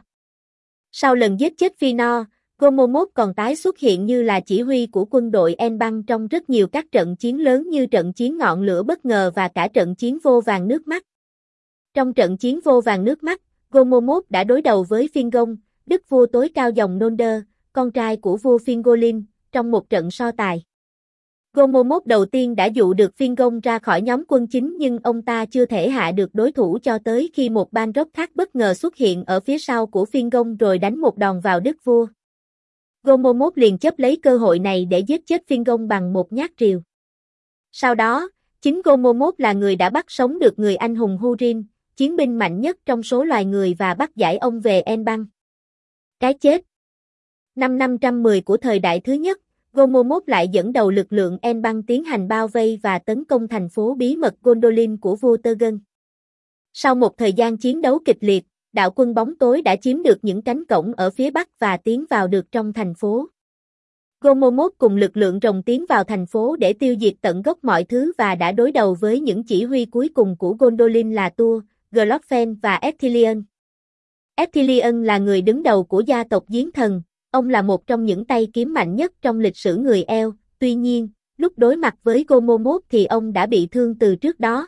Speaker 1: Sau lần giết chết Phi-no, Go-mo-mốt còn tái xuất hiện như là chỉ huy của quân đội En-bang trong rất nhiều các trận chiến lớn như trận chiến ngọn lửa bất ngờ và cả trận chiến vô vàn nước mắt. Trong trận chiến vô vàn nước mắt, Go-mo-mốt đã đối đầu với Phingong, đức vua tối cao dòng Nonder, con trai của vua Phingolin, trong một trận so tài. Go-mo-mốt đầu tiên đã dụ được Phingong ra khỏi nhóm quân chính nhưng ông ta chưa thể hạ được đối thủ cho tới khi một Ban-rốc khác bất ngờ xuất hiện ở phía sau của Phingong rồi đánh một đòn vào đức vua. Go-mo-mốt liền chấp lấy cơ hội này để giết chết Phingong bằng một nhát rìu. Sau đó, chính Go-mo-mốt là người đã bắt sống được người anh hùng Hurin, chiến binh mạnh nhất trong số loài người và bắt giải ông về En-bang. Cái chết. Năm 510 của thời đại thứ nhất, Go-mo-mốt lại dẫn đầu lực lượng En-bang tiến hành bao vây và tấn công thành phố bí mật Gondolin của vua Turgon. Sau một thời gian chiến đấu kịch liệt, đạo quân bóng tối đã chiếm được những cánh cổng ở phía bắc và tiến vào được trong thành phố. Go-mo-mốt cùng lực lượng rồng tiến vào thành phố để tiêu diệt tận gốc mọi thứ và đã đối đầu với những chỉ huy cuối cùng của Gondolin là Tur, Glorfin và Ecthelion. Ecthelion là người đứng đầu của gia tộc Giếng Thần, ông là một trong những tay kiếm mạnh nhất trong lịch sử người Eo, tuy nhiên, lúc đối mặt với Go-mo-mốt thì ông đã bị thương từ trước đó.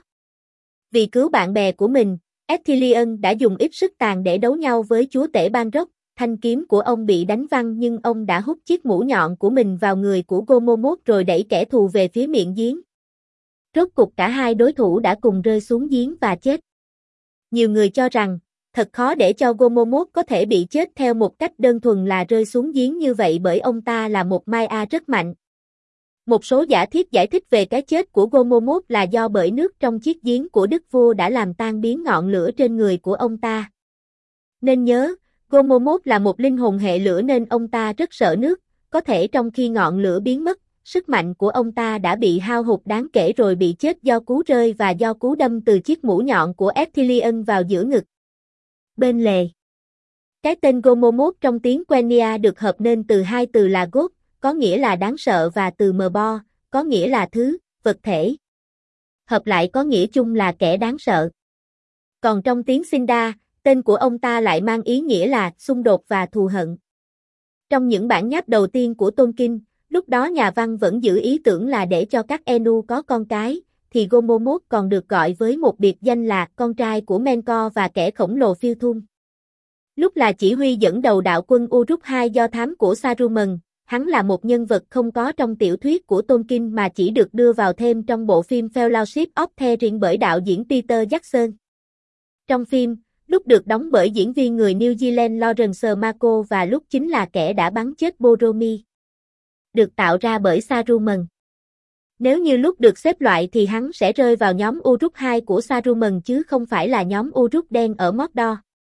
Speaker 1: Vì cứu bạn bè của mình, Ecthelion đã dùng ít sức tàn để đấu nhau với chúa tể Ban-rốc, thanh kiếm của ông bị đánh văng nhưng ông đã hút chiếc mũ nhọn của mình vào người của Go-mo-mốt rồi đẩy kẻ thù về phía miệng giếng. Rốt cục cả hai đối thủ đã cùng rơi xuống giếng và chết. Nhiều người cho rằng, thật khó để cho Go-mo-mốt có thể bị chết theo một cách đơn thuần là rơi xuống giếng như vậy bởi ông ta là một Maya rất mạnh. Một số giả thiết giải thích về cái chết của Go-mo-mốt là do bởi nước trong chiếc giếng của đức vua đã làm tan biến ngọn lửa trên người của ông ta. Nên nhớ, Go-mo-mốt là một linh hồn hệ lửa nên ông ta rất sợ nước, có thể trong khi ngọn lửa biến mất, sức mạnh của ông ta đã bị hao hụt đáng kể rồi bị chết do cú rơi và do cú đâm từ chiếc mũ nhọn của Ecthelion vào giữa ngực. Bên lề. Cái tên Go-mo-mốt trong tiếng Quenya được hợp nên từ hai từ là Ghost, có nghĩa là đáng sợ và từ Mbo, có nghĩa là thứ, vật thể. Hợp lại có nghĩa chung là kẻ đáng sợ. Còn trong tiếng Sinda, tên của ông ta lại mang ý nghĩa là xung đột và thù hận. Trong những bản nháp đầu tiên của Tolkien, lúc đó nhà văn vẫn giữ ý tưởng là để cho các Enu có con cái, thì Go-mo-mốt còn được gọi với một biệt danh là con trai của Menkor và kẻ khổng lồ Phiêu Thun. Lúc là chỉ huy dẫn đầu đạo quân Uruk-hai do thám của Saruman, hắn là một nhân vật không có trong tiểu thuyết của Tolkien mà chỉ được đưa vào thêm trong bộ phim Fellowship of the Ring bởi đạo diễn Peter Jackson. Trong phim, lúc được đóng bởi diễn viên người New Zealand Lawrence Marco và lúc chính là kẻ đã bắn chết Boromir. Được tạo ra bởi Saruman. Nếu như lúc được xếp loại thì hắn sẽ rơi vào nhóm Uruk-hai của Saruman chứ không phải là nhóm Uruk đen ở Mordor.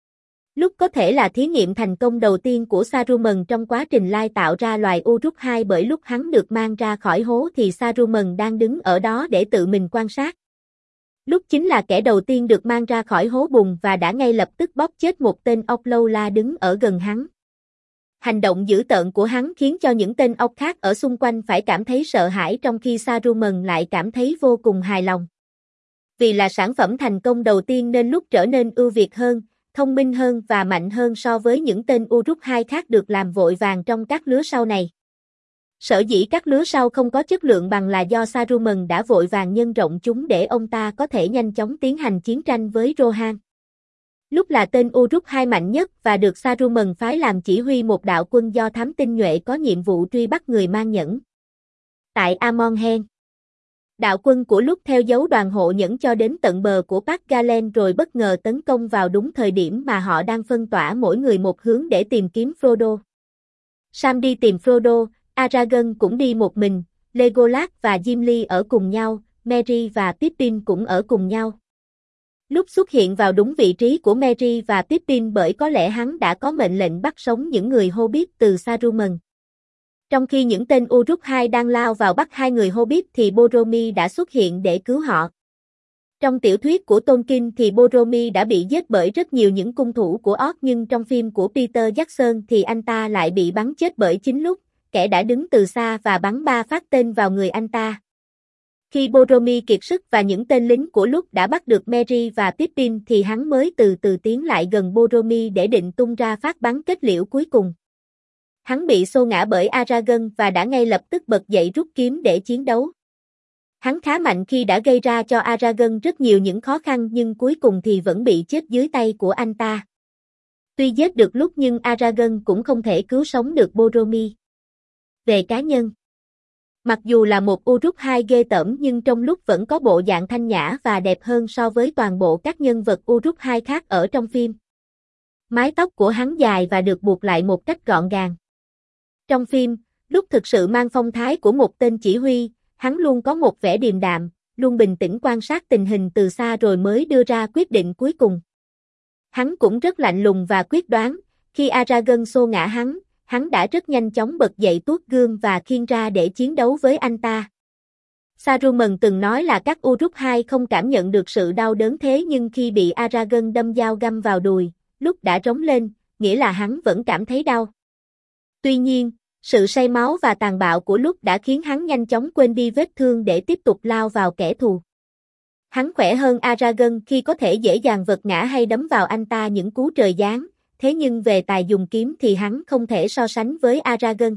Speaker 1: Lúc có thể là thí nghiệm thành công đầu tiên của Saruman trong quá trình lai tạo ra loài Uruk-hai bởi lúc hắn được mang ra khỏi hố thì Saruman đang đứng ở đó để tự mình quan sát. Lúc chính là kẻ đầu tiên được mang ra khỏi hố bùn và đã ngay lập tức bóp chết một tên ốc lâu la đứng ở gần hắn. Hành động dữ tợn của hắn khiến cho những tên ốc khác ở xung quanh phải cảm thấy sợ hãi trong khi Saruman lại cảm thấy vô cùng hài lòng. Vì là sản phẩm thành công đầu tiên nên lúc trở nên ưu việt hơn, thông minh hơn và mạnh hơn so với những tên Uruk-hai khác được làm vội vàng trong các lứa sau này. Sở dĩ các lứa sau không có chất lượng bằng là do Saruman đã vội vàng nhân rộng chúng để ông ta có thể nhanh chóng tiến hành chiến tranh với Rohan. Lúc là tên Uruk-hai mạnh nhất và được Saruman phái làm chỉ huy một đạo quân do thám tinh nhuệ có nhiệm vụ truy bắt người mang nhẫn. Tại Amon Hen. Đạo quân của lúc theo dấu đoàn hộ nhẫn cho đến tận bờ của Park Galen rồi bất ngờ tấn công vào đúng thời điểm mà họ đang phân tỏa mỗi người một hướng để tìm kiếm Frodo. Sam đi tìm Frodo, Aragorn cũng đi một mình, Legolas và Gimli ở cùng nhau, Merry và Pippin cũng ở cùng nhau. Lúc xuất hiện vào đúng vị trí của Merry và Pippin bởi có lẽ hắn đã có mệnh lệnh bắt sống những người Hobbit từ Saruman. Trong khi những tên Uruk-hai đang lao vào bắt hai người Hobbit thì Boromir đã xuất hiện để cứu họ. Trong tiểu thuyết của Tolkien thì Boromir đã bị giết bởi rất nhiều những cung thủ của Orc nhưng trong phim của Peter Jackson thì anh ta lại bị bắn chết bởi chính lúc, kẻ đã đứng từ xa và bắn 3 phát tên vào người anh ta. Khi Boromir kiệt sức và những tên lính của Luke đã bắt được Merry và Pippin thì hắn mới từ từ tiến lại gần Boromir để định tung ra phát bắn kết liễu cuối cùng. Hắn bị xô ngã bởi Aragorn và đã ngay lập tức bật dậy rút kiếm để chiến đấu. Hắn khá mạnh khi đã gây ra cho Aragorn rất nhiều những khó khăn nhưng cuối cùng thì vẫn bị chết dưới tay của anh ta. Tuy giết được Luke nhưng Aragorn cũng không thể cứu sống được Boromir. Về cá nhân, mặc dù là một Uruk-hai ghê tởm nhưng trong lúc vẫn có bộ dạng thanh nhã và đẹp hơn so với toàn bộ các nhân vật Uruk-hai khác ở trong phim. Mái tóc của hắn dài và được buộc lại một cách gọn gàng. Trong phim, lúc thực sự mang phong thái của một tên chỉ huy, hắn luôn có một vẻ điềm đạm, luôn bình tĩnh quan sát tình hình từ xa rồi mới đưa ra quyết định cuối cùng. Hắn cũng rất lạnh lùng và quyết đoán, khi Aragorn xô ngã hắn đã rất nhanh chóng bật dậy tuốt gươm và khiêng ra để chiến đấu với anh ta. Saruman từng nói là các Uruk-hai không cảm nhận được sự đau đớn thế nhưng khi bị Aragorn đâm dao găm vào đùi, lúc đã rống lên, nghĩa là hắn vẫn cảm thấy đau. Tuy nhiên, sự say máu và tàn bạo của lúc đã khiến hắn nhanh chóng quên đi vết thương để tiếp tục lao vào kẻ thù. Hắn khỏe hơn Aragorn khi có thể dễ dàng vật ngã hay đấm vào anh ta những cú trời giáng, thế nhưng về tài dùng kiếm thì hắn không thể so sánh với Aragorn.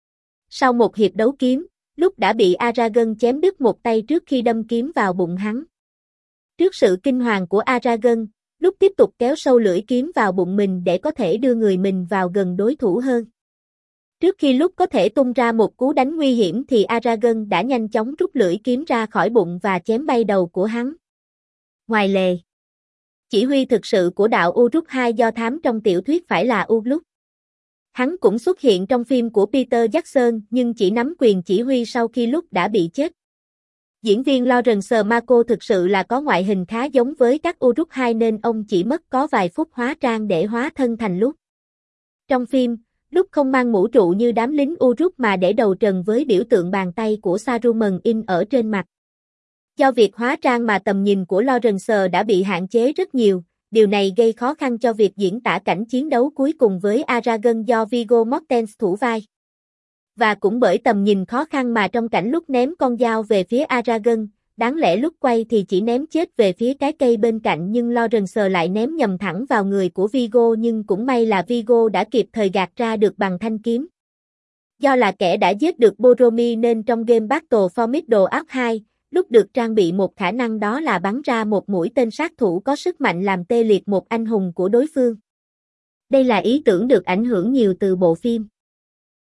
Speaker 1: Sau một hiệp đấu kiếm, lúc đã bị Aragorn chém đứt một tay trước khi đâm kiếm vào bụng hắn. Trước sự kinh hoàng của Aragorn, lúc tiếp tục kéo sâu lưỡi kiếm vào bụng mình để có thể đưa người mình vào gần đối thủ hơn. Trước khi lúc có thể tung ra một cú đánh nguy hiểm thì Aragorn đã nhanh chóng rút lưỡi kiếm ra khỏi bụng và chém bay đầu của hắn. Ngoài lề, chỉ huy thực sự của đạo Uruk-hai do thám trong tiểu thuyết phải là Uruk. Hắn cũng xuất hiện trong phim của Peter Jackson nhưng chỉ nắm quyền chỉ huy sau khi lúc đã bị chết. Diễn viên Lawrence Marco thực sự là có ngoại hình khá giống với các Uruk-hai nên ông chỉ mất có vài phút hóa trang để hóa thân thành lúc. Trong phim, lúc không mang mũ trụ như đám lính Uruk mà để đầu trần với biểu tượng bàn tay của Saruman in ở trên mặt. Do việc hóa trang mà tầm nhìn của Lawrence đã bị hạn chế rất nhiều, điều này gây khó khăn cho việc diễn tả cảnh chiến đấu cuối cùng với Aragorn do Viggo Mortensen thủ vai. Và cũng bởi tầm nhìn khó khăn mà trong cảnh lúc ném con dao về phía Aragorn, đáng lẽ lúc quay thì chỉ ném chết về phía cái cây bên cạnh nhưng Lawrence lại ném nhầm thẳng vào người của Viggo nhưng cũng may là Viggo đã kịp thời gạt ra được bằng thanh kiếm. Do là kẻ đã giết được Boromir nên trong game Battle for Middle-earth 2, lúc được trang bị một khả năng đó là bắn ra một mũi tên sát thủ có sức mạnh làm tê liệt một anh hùng của đối phương. Đây là ý tưởng được ảnh hưởng nhiều từ bộ phim.